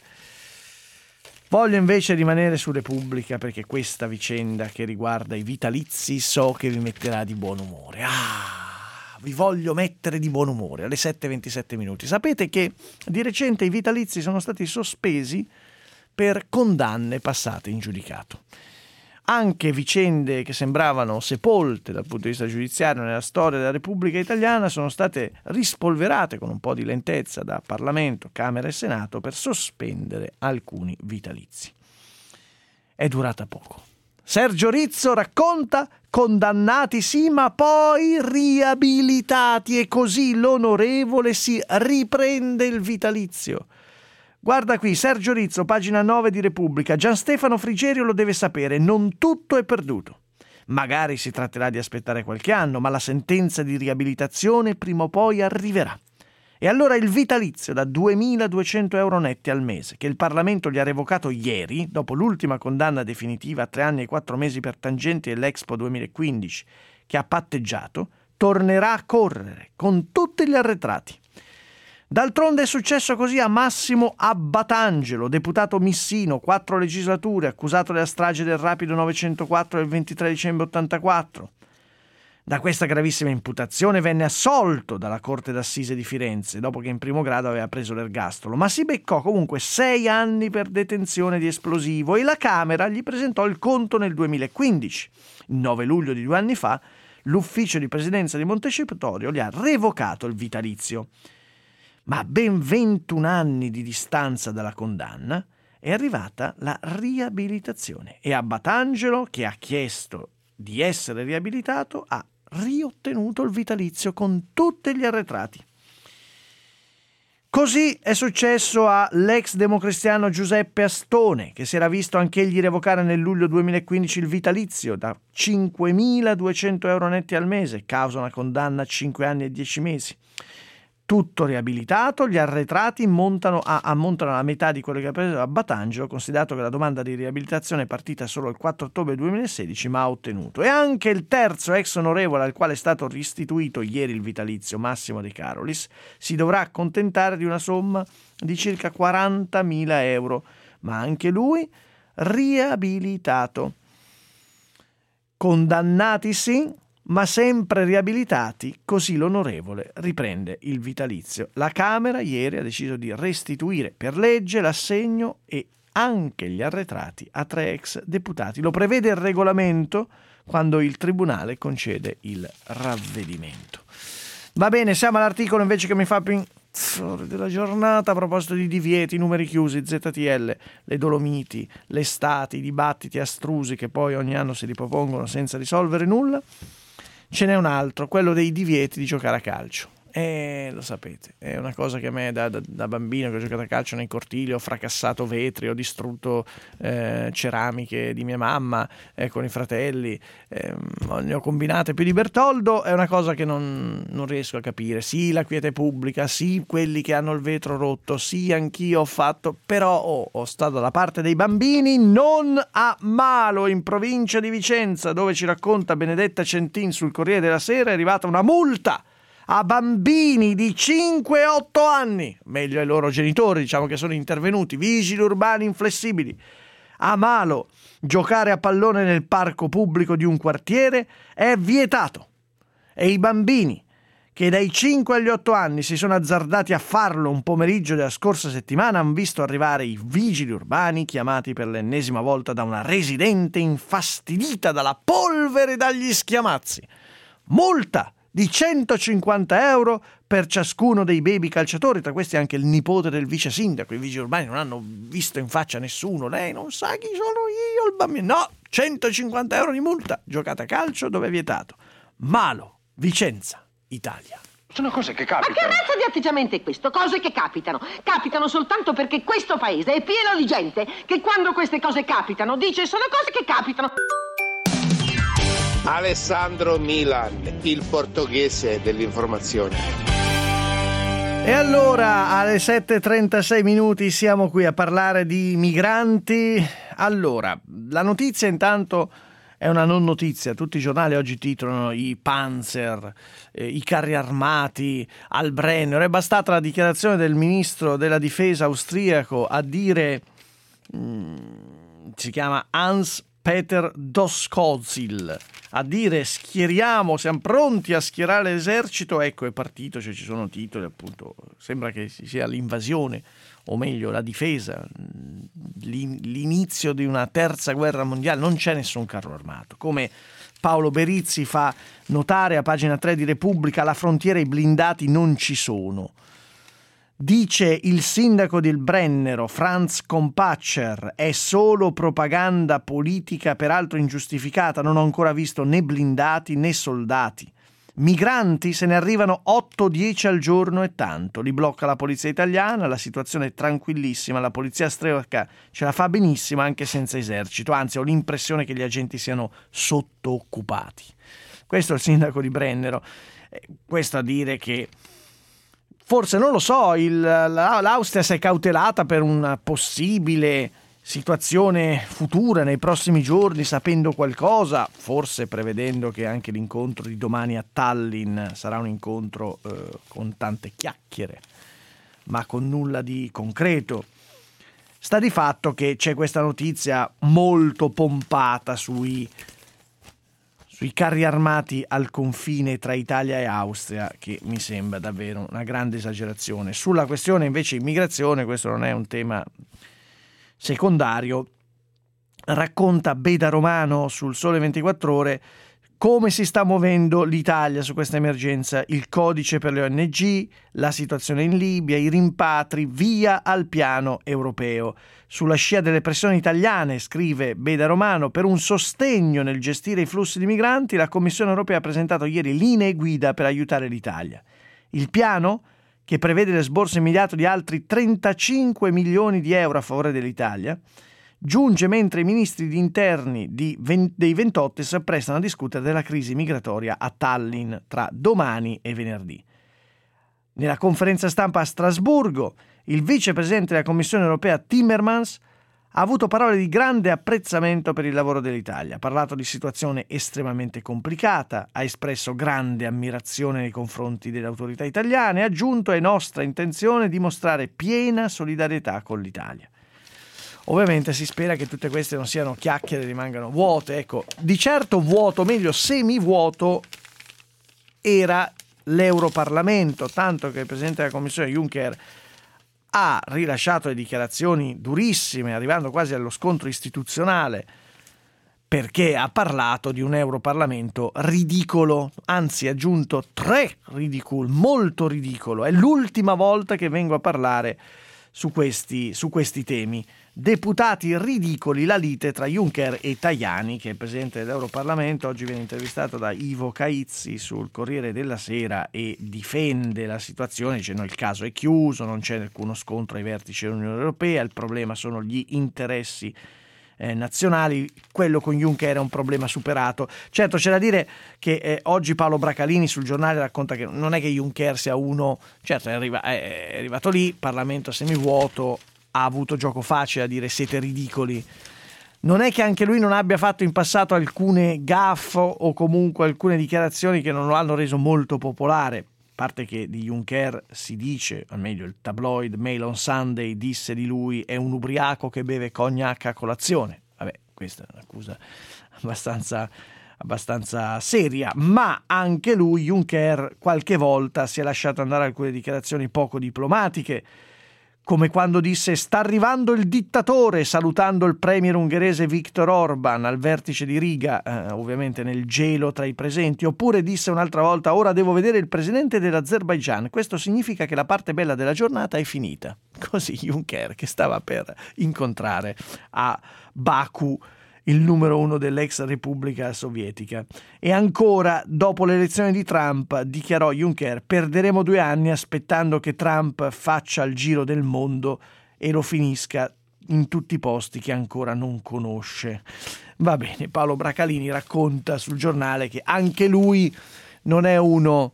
Voglio invece rimanere su Repubblica perché questa vicenda che riguarda i vitalizi so che vi metterà di buon umore. Ah! Vi voglio mettere di buon umore alle sette e ventisette minuti. Sapete che di recente i vitalizi sono stati sospesi per condanne passate in giudicato. Anche vicende che sembravano sepolte dal punto di vista giudiziario nella storia della Repubblica Italiana sono state rispolverate con un po' di lentezza da Parlamento, Camera e Senato per sospendere alcuni vitalizi. è durata poco. Sergio Rizzo racconta: condannati sì, ma poi riabilitati, e così l'onorevole si riprende il vitalizio. Guarda qui, Sergio Rizzo, pagina nove di Repubblica. Gianstefano Frigerio lo deve sapere, non tutto è perduto. Magari si tratterà di aspettare qualche anno, ma la sentenza di riabilitazione prima o poi arriverà. E allora il vitalizio da duemiladuecento euro netti al mese, che il Parlamento gli ha revocato ieri, dopo l'ultima condanna definitiva a tre anni e quattro mesi per tangenti dell'Expo duemilaquindici, che ha patteggiato, tornerà a correre con tutti gli arretrati. D'altronde è successo così a Massimo Abbatangelo, deputato missino, quattro legislature, accusato della strage del Rapido novecentoquattro del ventitré dicembre ottantaquattro. Da questa gravissima imputazione venne assolto dalla Corte d'Assise di Firenze, dopo che in primo grado aveva preso l'ergastolo, ma si beccò comunque sei anni per detenzione di esplosivo e la Camera gli presentò il conto nel duemilaquindici. Il nove luglio di due anni fa l'ufficio di presidenza di Montecitorio gli ha revocato il vitalizio. Ma a ben ventuno anni di distanza dalla condanna è arrivata la riabilitazione e Abbatangelo, che ha chiesto di essere riabilitato, ha riottenuto il vitalizio con tutti gli arretrati. Così è successo all'ex democristiano Giuseppe Astone, che si era visto anch'egli revocare nel luglio duemilaquindici il vitalizio da cinquemiladuecento euro netti al mese, causa una condanna a cinque anni e dieci mesi. Tutto riabilitato, gli arretrati montano a, ammontano alla metà di quello che ha preso Abbatangelo, considerato che la domanda di riabilitazione è partita solo il quattro ottobre duemilasedici, ma ha ottenuto. E anche il terzo ex onorevole al quale è stato restituito ieri il vitalizio, Massimo De Carolis, si dovrà accontentare di una somma di circa quarantamila euro, ma anche lui riabilitato. Condannati sì, ma sempre riabilitati, così l'onorevole riprende il vitalizio. La Camera ieri ha deciso di restituire per legge l'assegno e anche gli arretrati a tre ex deputati. Lo prevede il regolamento quando il Tribunale concede il ravvedimento. Va bene, siamo all'articolo invece che mi fa più della giornata a proposito di divieti, numeri chiusi, Z T L, le Dolomiti, le stati, i dibattiti astrusi che poi ogni anno si ripropongono senza risolvere nulla. Ce n'è un altro, quello dei divieti di giocare a calcio. E lo sapete, è una cosa che a me da, da, da bambino che ho giocato a calcio nei cortili, ho fracassato vetri, ho distrutto eh, ceramiche di mia mamma eh, con i fratelli, eh, ne ho combinate più di Bertoldo, è una cosa che non, non riesco a capire. Sì, la quiete pubblica, sì, quelli che hanno il vetro rotto, sì, anch'io ho fatto, però oh, ho stato dalla parte dei bambini, non a Malo, in provincia di Vicenza, dove ci racconta Benedetta Centin sul Corriere della Sera, è arrivata una multa a bambini di cinque e otto anni, meglio ai loro genitori, diciamo, che sono intervenuti, vigili urbani inflessibili. A Malo giocare a pallone nel parco pubblico di un quartiere è vietato e i bambini che dai cinque agli otto anni si sono azzardati a farlo un pomeriggio della scorsa settimana hanno visto arrivare i vigili urbani chiamati per l'ennesima volta da una residente infastidita dalla polvere e dagli schiamazzi. Multa di centocinquanta euro per ciascuno dei baby calciatori, tra questi anche il nipote del vice sindaco. I vigili urbani non hanno visto in faccia nessuno, lei non sa chi sono io, il bambino. No, centocinquanta euro di multa, giocata a calcio dove è vietato. Malo, Vicenza, Italia. Sono cose che capitano. Ma che razza di atteggiamento è questo? Cose che capitano. Capitano soltanto perché questo paese è pieno di gente che quando queste cose capitano dice sono cose che capitano. Alessandro Milan, il portoghese dell'informazione. E allora alle sette e trentasei minuti siamo qui a parlare di migranti. Allora, la notizia intanto è una non notizia. Tutti i giornali oggi titolano i Panzer, eh, i carri armati al Brennero. È bastata la dichiarazione del ministro della difesa austriaco a dire, mh, si chiama Hans Peter Doskozil, a dire schieriamo, siamo pronti a schierare l'esercito. Ecco, è partito, cioè ci sono titoli, appunto, sembra che ci sia l'invasione, o meglio la difesa, l'inizio di una terza guerra mondiale. Non c'è nessun carro armato, come Paolo Berizzi fa notare a pagina tre di Repubblica, alla frontiera i blindati non ci sono. Dice il sindaco del Brennero, Franz Kompatscher, è solo propaganda politica, peraltro ingiustificata, non ho ancora visto né blindati né soldati. Migranti se ne arrivano otto dieci al giorno e tanto, li blocca la polizia italiana, la situazione è tranquillissima, la polizia austriaca ce la fa benissimo anche senza esercito, anzi ho l'impressione che gli agenti siano sottooccupati. Questo è il sindaco di Brennero, questo a dire che forse, non lo so, il, l'Austria si è cautelata per una possibile situazione futura nei prossimi giorni, sapendo qualcosa, forse prevedendo che anche l'incontro di domani a Tallinn sarà un incontro eh, con tante chiacchiere, ma con nulla di concreto. Sta di fatto che c'è questa notizia molto pompata sui sui carri armati al confine tra Italia e Austria, che mi sembra davvero una grande esagerazione. Sulla questione invece immigrazione, questo non è un tema secondario, racconta Beda Romano sul Sole ventiquattro Ore come si sta muovendo l'Italia su questa emergenza, il codice per le O N G, la situazione in Libia, i rimpatri, via al piano europeo. Sulla scia delle pressioni italiane, scrive Beda Romano, per un sostegno nel gestire i flussi di migranti, la Commissione europea ha presentato ieri linee guida per aiutare l'Italia. Il piano, che prevede l'esborso immediato di altri trentacinque milioni di euro a favore dell'Italia, giunge mentre i ministri di interni di venti, dei ventotto si apprestano a discutere della crisi migratoria a Tallinn tra domani e venerdì. Nella conferenza stampa a Strasburgo, il vicepresidente della Commissione europea Timmermans ha avuto parole di grande apprezzamento per il lavoro dell'Italia, ha parlato di situazione estremamente complicata, ha espresso grande ammirazione nei confronti delle autorità italiane e ha aggiunto: è nostra intenzione dimostrare piena solidarietà con l'Italia. Ovviamente si spera che tutte queste non siano chiacchiere e rimangano vuote. Ecco, di certo vuoto, meglio semivuoto, era l'Europarlamento, tanto che il Presidente della Commissione Juncker ha rilasciato le dichiarazioni durissime, arrivando quasi allo scontro istituzionale, perché ha parlato di un Europarlamento ridicolo, anzi ha aggiunto tre ridicoli, molto ridicolo. È l'ultima volta che vengo a parlare su questi, su questi temi. Deputati ridicoli, la lite tra Juncker e Tajani, che è il presidente dell'Europarlamento. Oggi viene intervistato da Ivo Caizzi sul Corriere della Sera e difende la situazione, dice: no, il caso è chiuso, non c'è alcuno scontro ai vertici dell'Unione Europea, il problema sono gli interessi eh, nazionali, quello con Juncker è un problema superato. Certo, c'è da dire che eh, oggi Paolo Bracalini sul Giornale racconta che non è che Juncker sia uno, certo è, arriva, è arrivato lì, Parlamento semivuoto, ha avuto gioco facile a dire siete ridicoli. Non è che anche lui non abbia fatto in passato alcune gaffe o comunque alcune dichiarazioni che non lo hanno reso molto popolare. A parte che di Juncker si dice, o meglio il tabloid Mail on Sunday disse di lui: è un ubriaco che beve cognac a colazione. Vabbè, questa è un'accusa abbastanza, abbastanza seria, ma anche lui, Juncker, qualche volta si è lasciato andare alcune dichiarazioni poco diplomatiche, come quando disse sta arrivando il dittatore, salutando il premier ungherese Viktor Orban al vertice di Riga, eh, ovviamente nel gelo tra i presenti, oppure disse un'altra volta ora devo vedere il presidente dell'Azerbaigian, questo significa che la parte bella della giornata è finita. Così Juncker, che stava per incontrare a Baku il numero uno dell'ex Repubblica Sovietica. E ancora, dopo l'elezione di Trump, dichiarò Juncker: perderemo due anni aspettando che Trump faccia il giro del mondo e lo finisca in tutti i posti che ancora non conosce. Va bene, Paolo Bracalini racconta sul Giornale che anche lui non è uno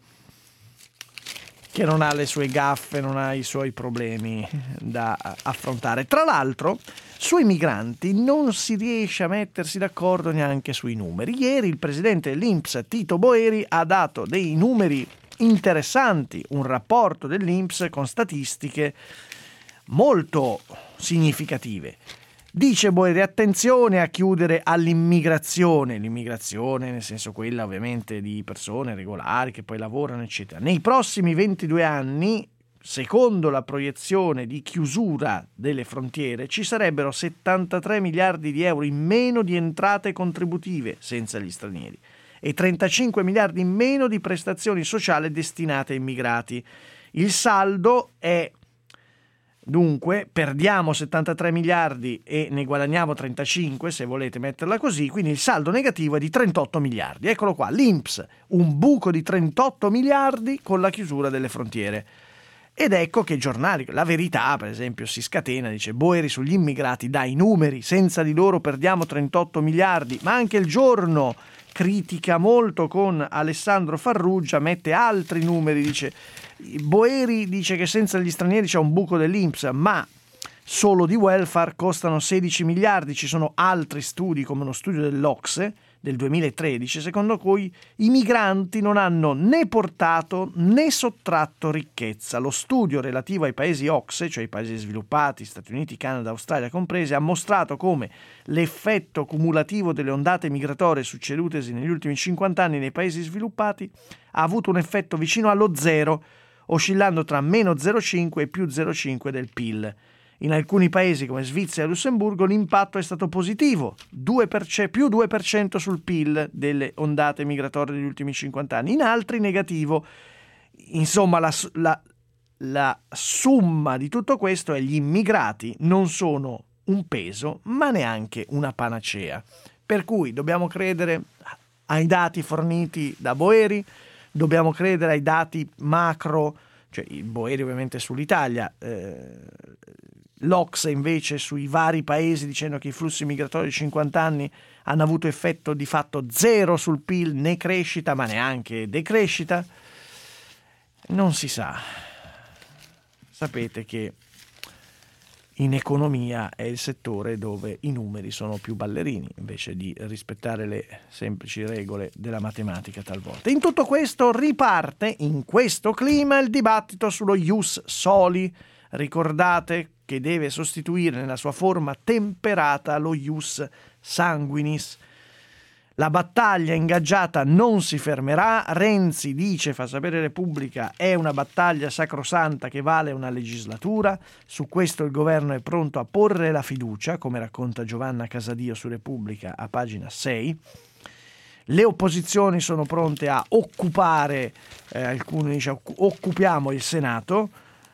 che non ha le sue gaffe, non ha i suoi problemi da affrontare. Tra l'altro, sui migranti non si riesce a mettersi d'accordo neanche sui numeri. Ieri il presidente dell'I N P S, Tito Boeri, ha dato dei numeri interessanti, un rapporto dell'I N P S con statistiche molto significative. Dice Boeri: attenzione a chiudere all'immigrazione, l'immigrazione nel senso quella ovviamente di persone regolari che poi lavorano eccetera. Nei prossimi ventidue anni, secondo la proiezione di chiusura delle frontiere, ci sarebbero settantatré miliardi di euro in meno di entrate contributive senza gli stranieri e trentacinque miliardi in meno di prestazioni sociali destinate ai immigrati. Il saldo è Dunque perdiamo settantatré miliardi e ne guadagniamo trentacinque, se volete metterla così, quindi il saldo negativo è di trentotto miliardi. Eccolo qua, l'I N P S, un buco di trentotto miliardi con la chiusura delle frontiere. Ed ecco che i giornali, La Verità per esempio, si scatena, dice Boeri sugli immigrati, dai numeri, senza di loro perdiamo trentotto miliardi, ma anche Il Giorno critica molto con Alessandro Farrugia, mette altri numeri, dice Boeri dice che senza gli stranieri c'è un buco dell'I N P S, ma solo di welfare costano sedici miliardi. Ci sono altri studi, come uno studio dell'Ocse del duemilatredici, secondo cui i migranti non hanno né portato né sottratto ricchezza. Lo studio relativo ai paesi Ocse, cioè i paesi sviluppati, Stati Uniti, Canada, Australia compresi, ha mostrato come l'effetto cumulativo delle ondate migratorie succedutesi negli ultimi cinquanta anni nei paesi sviluppati ha avuto un effetto vicino allo zero, oscillando tra meno zero virgola cinque e più zero virgola cinque del P I L. In alcuni paesi come Svizzera e Lussemburgo l'impatto è stato positivo, due per cento, più due per cento sul P I L delle ondate migratorie degli ultimi cinquanta anni, in altri negativo. Insomma, la, la, la somma di tutto questo è gli immigrati non sono un peso, ma neanche una panacea. Per cui dobbiamo credere ai dati forniti da Boeri, dobbiamo credere ai dati macro, cioè il Boeri ovviamente sull'Italia, eh, l'Ocse invece sui vari paesi, dicendo che i flussi migratori di cinquanta anni hanno avuto effetto di fatto zero sul P I L, né crescita ma neanche decrescita. Non si sa. Sapete che in economia è il settore dove i numeri sono più ballerini, invece di rispettare le semplici regole della matematica talvolta. In tutto questo riparte, in questo clima, il dibattito sullo ius soli. Ricordate che deve sostituire nella sua forma temperata lo ius sanguinis. La battaglia ingaggiata non si fermerà. Renzi dice, fa sapere Repubblica, è una battaglia sacrosanta che vale una legislatura. Su questo il governo è pronto a porre la fiducia, come racconta Giovanna Casadio su Repubblica a pagina sei. Le opposizioni sono pronte a occupare, eh, alcuni dice occupiamo il Senato.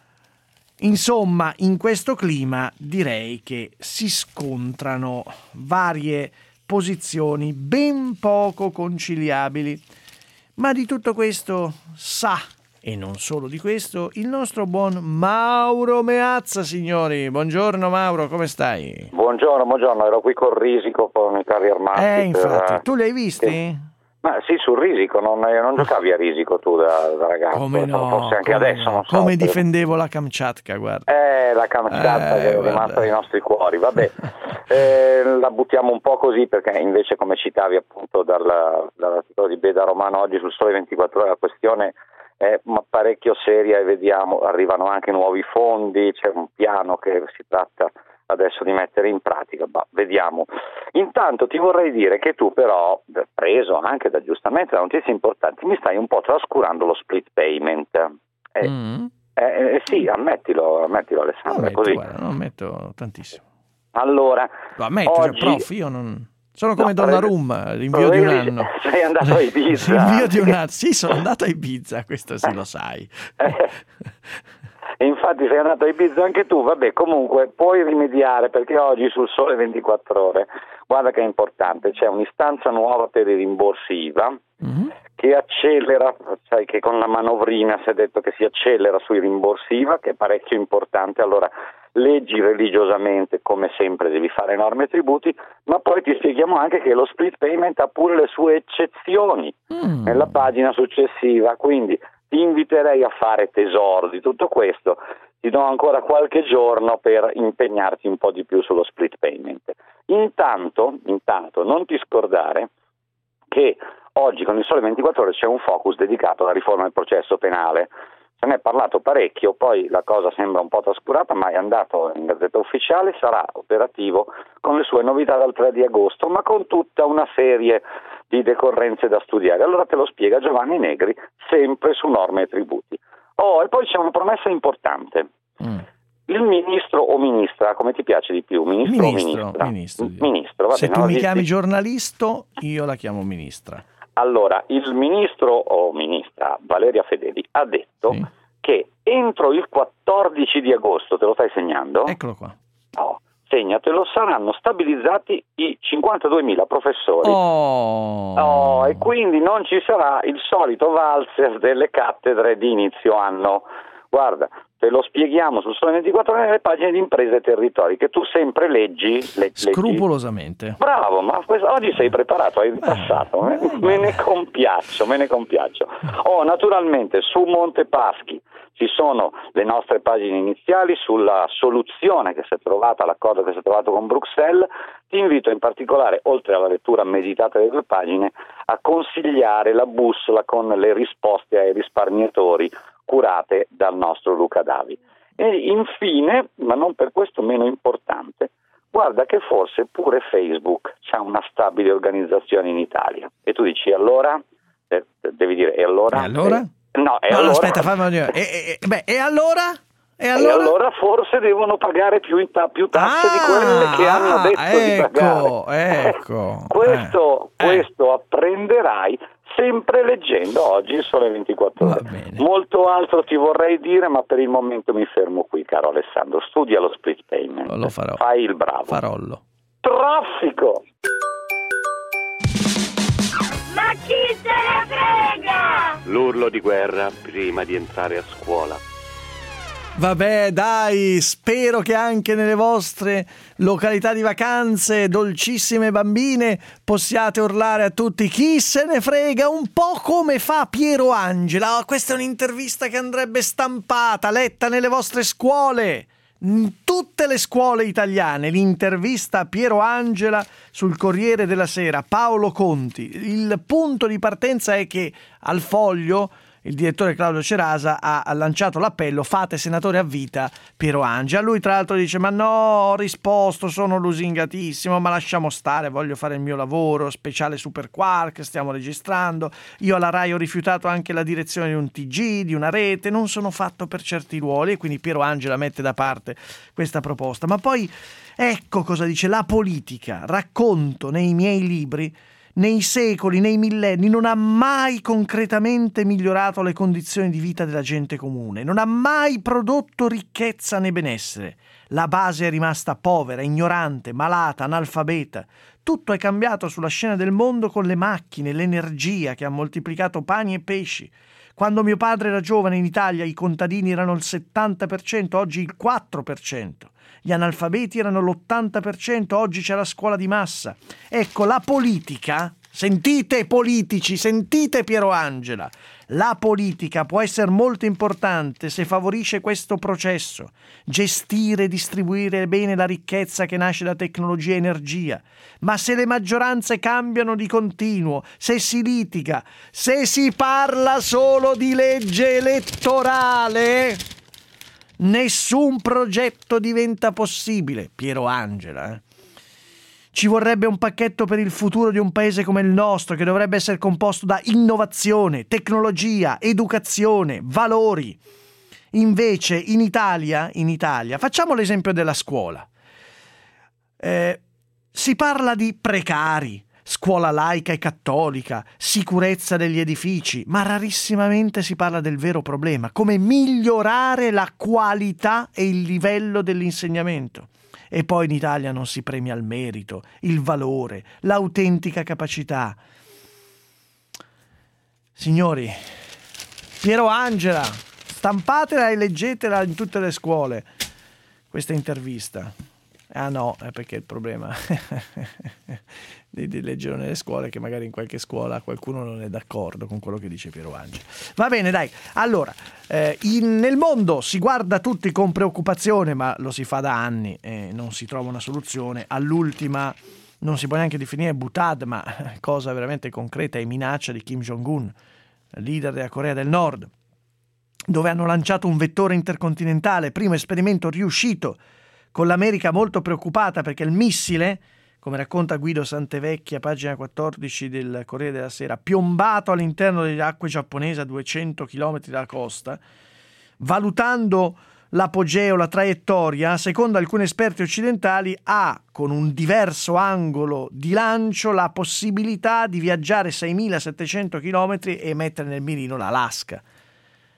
Insomma, in questo clima direi che si scontrano varie posizioni ben poco conciliabili. Ma di tutto questo sa, e non solo di questo, il nostro buon Mauro Meazza, signori. Buongiorno Mauro, come stai? Buongiorno, buongiorno, ero qui col Risico con i carri armati. Eh, infatti, per... tu li hai visti? Che... Ma sì, sul Risico, non, non giocavi a Risico tu da, da ragazzo, come no, forse anche come adesso, no. non so. Come difendevo la Kamchatka, guarda. Eh, la Kamchatka eh, che è rimasta nei nostri cuori, vabbè, eh, la buttiamo un po' così perché invece, come citavi appunto dalla, dall'articolo di Beda Romano oggi sul Sole ventiquattro Ore, la questione è parecchio seria e vediamo, arrivano anche nuovi fondi, c'è un piano che si tratta adesso di mettere in pratica, bah, vediamo. Intanto ti vorrei dire che tu però, preso anche da giustamente da notizie importanti, mi stai un po' trascurando lo split payment. Eh, mm. eh, eh, sì, ammettilo, ammettilo Alessandro, ammetto, così. Guarda, non ammetto tantissimo. Allora, lo ammetto, oggi... cioè, prof, io non... Sono come no, Donnarumma, rinvio di un anno. Sei andato a Ibiza. Rinvio di un anno. Sì, sono andato a Ibiza, questo sì lo sai. E infatti sei andato a Ibiza anche tu, vabbè, comunque puoi rimediare, perché oggi sul Sole ventiquattro Ore, guarda che è importante, c'è un'istanza nuova per i rimborsi I V A mm-hmm. che accelera, sai che con la manovrina si è detto che si accelera sui rimborsi I V A, che è parecchio importante. Allora leggi religiosamente, come sempre devi fare enormi tributi, ma poi ti spieghiamo anche che lo split payment ha pure le sue eccezioni mm. nella pagina successiva, quindi ti inviterei a fare tesoro di tutto questo. Ti do ancora qualche giorno per impegnarti un po' di più sullo split payment. Intanto, intanto non ti scordare che oggi con il Sole ventiquattro Ore c'è un focus dedicato alla riforma del processo penale. Se ne è parlato parecchio, poi la cosa sembra un po' trascurata, ma è andato in Gazzetta Ufficiale, sarà operativo con le sue novità dal tre di agosto, ma con tutta una serie di decorrenze da studiare. Allora te lo spiega Giovanni Negri, sempre su norme e tributi. Oh, e poi c'è una promessa importante. Mm. Il ministro o ministra, come ti piace di più? Ministro, ministro o ministra? Ministro. ministro va Se bene, tu no? mi Dici... chiami giornalista, io la chiamo ministra. Allora, il ministro o ministra Valeria Fedeli ha detto sì. che entro il quattordici di agosto, te lo stai segnando? Eccolo qua. No, segnatelo, saranno stabilizzati i cinquantaduemila professori. Oh. Oh, e quindi non ci sarà il solito valzer delle cattedre di inizio anno. Guarda, te lo spieghiamo sul Sole ventiquattro Ore nelle pagine di Imprese e Territori, che tu sempre leggi. Le, Scrupolosamente. Leggi. Bravo, ma questo, oggi sei preparato, hai ripassato. Me, me ne compiaccio, me ne compiaccio. Oh, naturalmente, su Monte Paschi ci sono le nostre pagine iniziali sulla soluzione che si è trovata, l'accordo che si è trovato con Bruxelles. Ti invito in particolare, oltre alla lettura meditata delle due pagine, a consigliare la bussola con le risposte ai risparmiatori curate dal nostro Luca Davi. E infine, ma non per questo meno importante, guarda che forse pure Facebook ha una stabile organizzazione in Italia. E tu dici, allora? Eh, devi dire, e allora? E allora? Eh, no, e no, allora? Aspetta, fammi dire. E, e, beh, e allora? E allora? E allora forse devono pagare più, ta- più tasse ah, di quelle che hanno detto ecco, di pagare. Ecco, questo, eh, questo apprenderai sempre leggendo oggi il Sole ventiquattro Ore. Molto altro ti vorrei dire, ma per il momento mi fermo qui, caro Alessandro. Studia lo split payment. Lo farò. Fai il bravo. Farollo. Traffico! Ma chi se ne frega? L'urlo di guerra prima di entrare a scuola. Vabbè, dai, spero che anche nelle vostre località di vacanze, dolcissime bambine, possiate urlare a tutti chi se ne frega, un po' come fa Piero Angela. Questa è un'intervista che andrebbe stampata, letta nelle vostre scuole, in tutte le scuole italiane. L'intervista a Piero Angela sul Corriere della Sera, Paolo Conti. Il punto di partenza è che al Foglio il direttore Claudio Cerasa ha lanciato l'appello fate senatore a vita Piero Angela. Lui tra l'altro dice ma no, ho risposto, sono lusingatissimo, ma lasciamo stare, voglio fare il mio lavoro, speciale Super Quark, stiamo registrando, io alla Rai ho rifiutato anche la direzione di un T G, di una rete, non sono fatto per certi ruoli, e quindi Piero Angela mette da parte questa proposta. Ma poi ecco cosa dice: la politica, racconto nei miei libri, nei secoli, nei millenni, non ha mai concretamente migliorato le condizioni di vita della gente comune, non ha mai prodotto ricchezza né benessere. La base è rimasta povera, ignorante, malata, analfabeta. Tutto è cambiato sulla scena del mondo con le macchine, l'energia che ha moltiplicato pani e pesci. Quando mio padre era giovane in Italia i contadini erano il settanta per cento, oggi il quattro per cento. Gli analfabeti erano l'ottanta per cento, oggi c'è la scuola di massa. Ecco, la politica, sentite politici, sentite Piero Angela, la politica può essere molto importante se favorisce questo processo, gestire e distribuire bene la ricchezza che nasce da tecnologia e energia. Ma se le maggioranze cambiano di continuo, se si litiga, se si parla solo di legge elettorale, nessun progetto diventa possibile. Piero Angela, eh? Ci vorrebbe un pacchetto per il futuro di un paese come il nostro, che dovrebbe essere composto da innovazione, tecnologia, educazione, valori. Invece in Italia, in Italia, facciamo l'esempio della scuola. Eh, si parla di precari, scuola laica e cattolica, sicurezza degli edifici, ma rarissimamente si parla del vero problema, come migliorare la qualità e il livello dell'insegnamento. E poi in Italia non si premia il merito, il valore, l'autentica capacità. Signori, Piero Angela, stampatela e leggetela in tutte le scuole, questa intervista. Ah no, è perché il problema di, di leggerlo nelle scuole è che magari in qualche scuola qualcuno non è d'accordo con quello che dice Piero Angela. Va bene, dai. Allora, eh, in, nel mondo si guarda tutti con preoccupazione, ma lo si fa da anni e non si trova una soluzione. All'ultima non si può neanche definire boutade, ma cosa veramente concreta e minaccia di Kim Jong-un, leader della Corea del Nord, dove hanno lanciato un vettore intercontinentale, primo esperimento riuscito, con l'America molto preoccupata perché il missile, come racconta Guido Santevecchia, pagina quattordici del Corriere della Sera, piombato all'interno delle acque giapponesi a duecento chilometri dalla costa, valutando l'apogeo, la traiettoria, secondo alcuni esperti occidentali, ha, con un diverso angolo di lancio, la possibilità di viaggiare seimilasettecento chilometri e mettere nel mirino l'Alaska.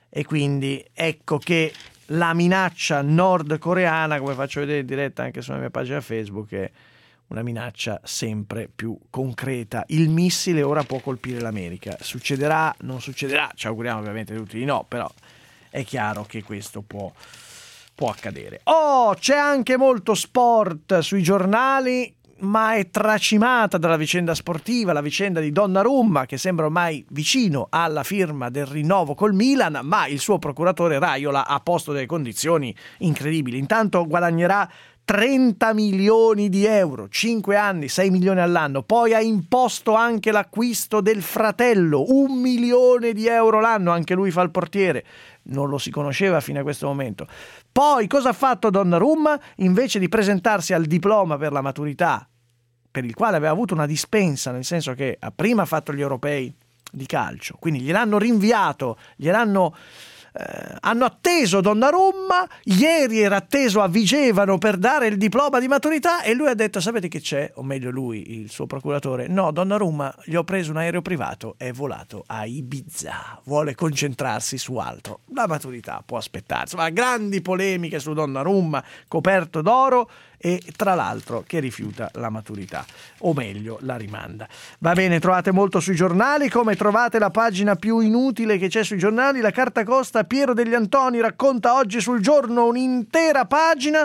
e quindi ecco che la minaccia nordcoreana, come faccio vedere in diretta anche sulla mia pagina Facebook, è una minaccia sempre più concreta. Il missile ora può colpire l'America. Succederà? Non succederà? Ci auguriamo ovviamente tutti di no, però è chiaro che questo può, può accadere. Oh, c'è anche molto sport sui giornali, ma è tracimata dalla vicenda sportiva, la vicenda di Donnarumma, che sembra ormai vicino alla firma del rinnovo col Milan, ma il suo procuratore Raiola ha posto delle condizioni incredibili. Intanto guadagnerà trenta milioni di euro, cinque anni, sei milioni all'anno. Poi ha imposto anche l'acquisto del fratello, un milione di euro l'anno, anche lui fa il portiere. Non lo si conosceva fino a questo momento. Poi cosa ha fatto Donnarumma? Invece di presentarsi al diploma per la maturità, per il quale aveva avuto una dispensa, nel senso che ha prima fatto gli europei di calcio, quindi gliel'hanno rinviato, gliel'hanno Eh, hanno atteso Donnarumma, ieri era atteso a Vigevano per dare il diploma di maturità e lui ha detto: sapete che c'è? O meglio lui, il suo procuratore: no, Donnarumma, gli ho preso un aereo privato, è volato a Ibiza, vuole concentrarsi su altro, la maturità può aspettare. Insomma, grandi polemiche su Donnarumma, coperto d'oro, e tra l'altro che rifiuta la maturità, o meglio la rimanda. Va bene, trovate molto sui giornali, come trovate la pagina più inutile che c'è sui giornali, la carta costa. Piero degli Antoni racconta oggi sul Giorno un'intera pagina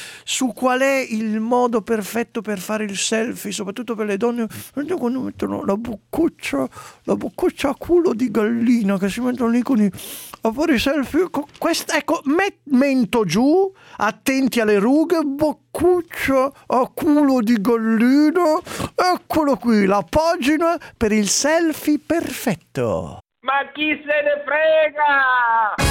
su qual è il modo perfetto per fare il selfie, soprattutto per le donne quando mettono la boccuccia, la boccuccia a culo di gallina, che si mettono lì con i, a fare i selfie. Questa, ecco, met, mento giù, attenti alle rughe, boccuccia a culo di gallina. Eccolo qui, la pagina per il selfie perfetto. Ma chi se ne frega?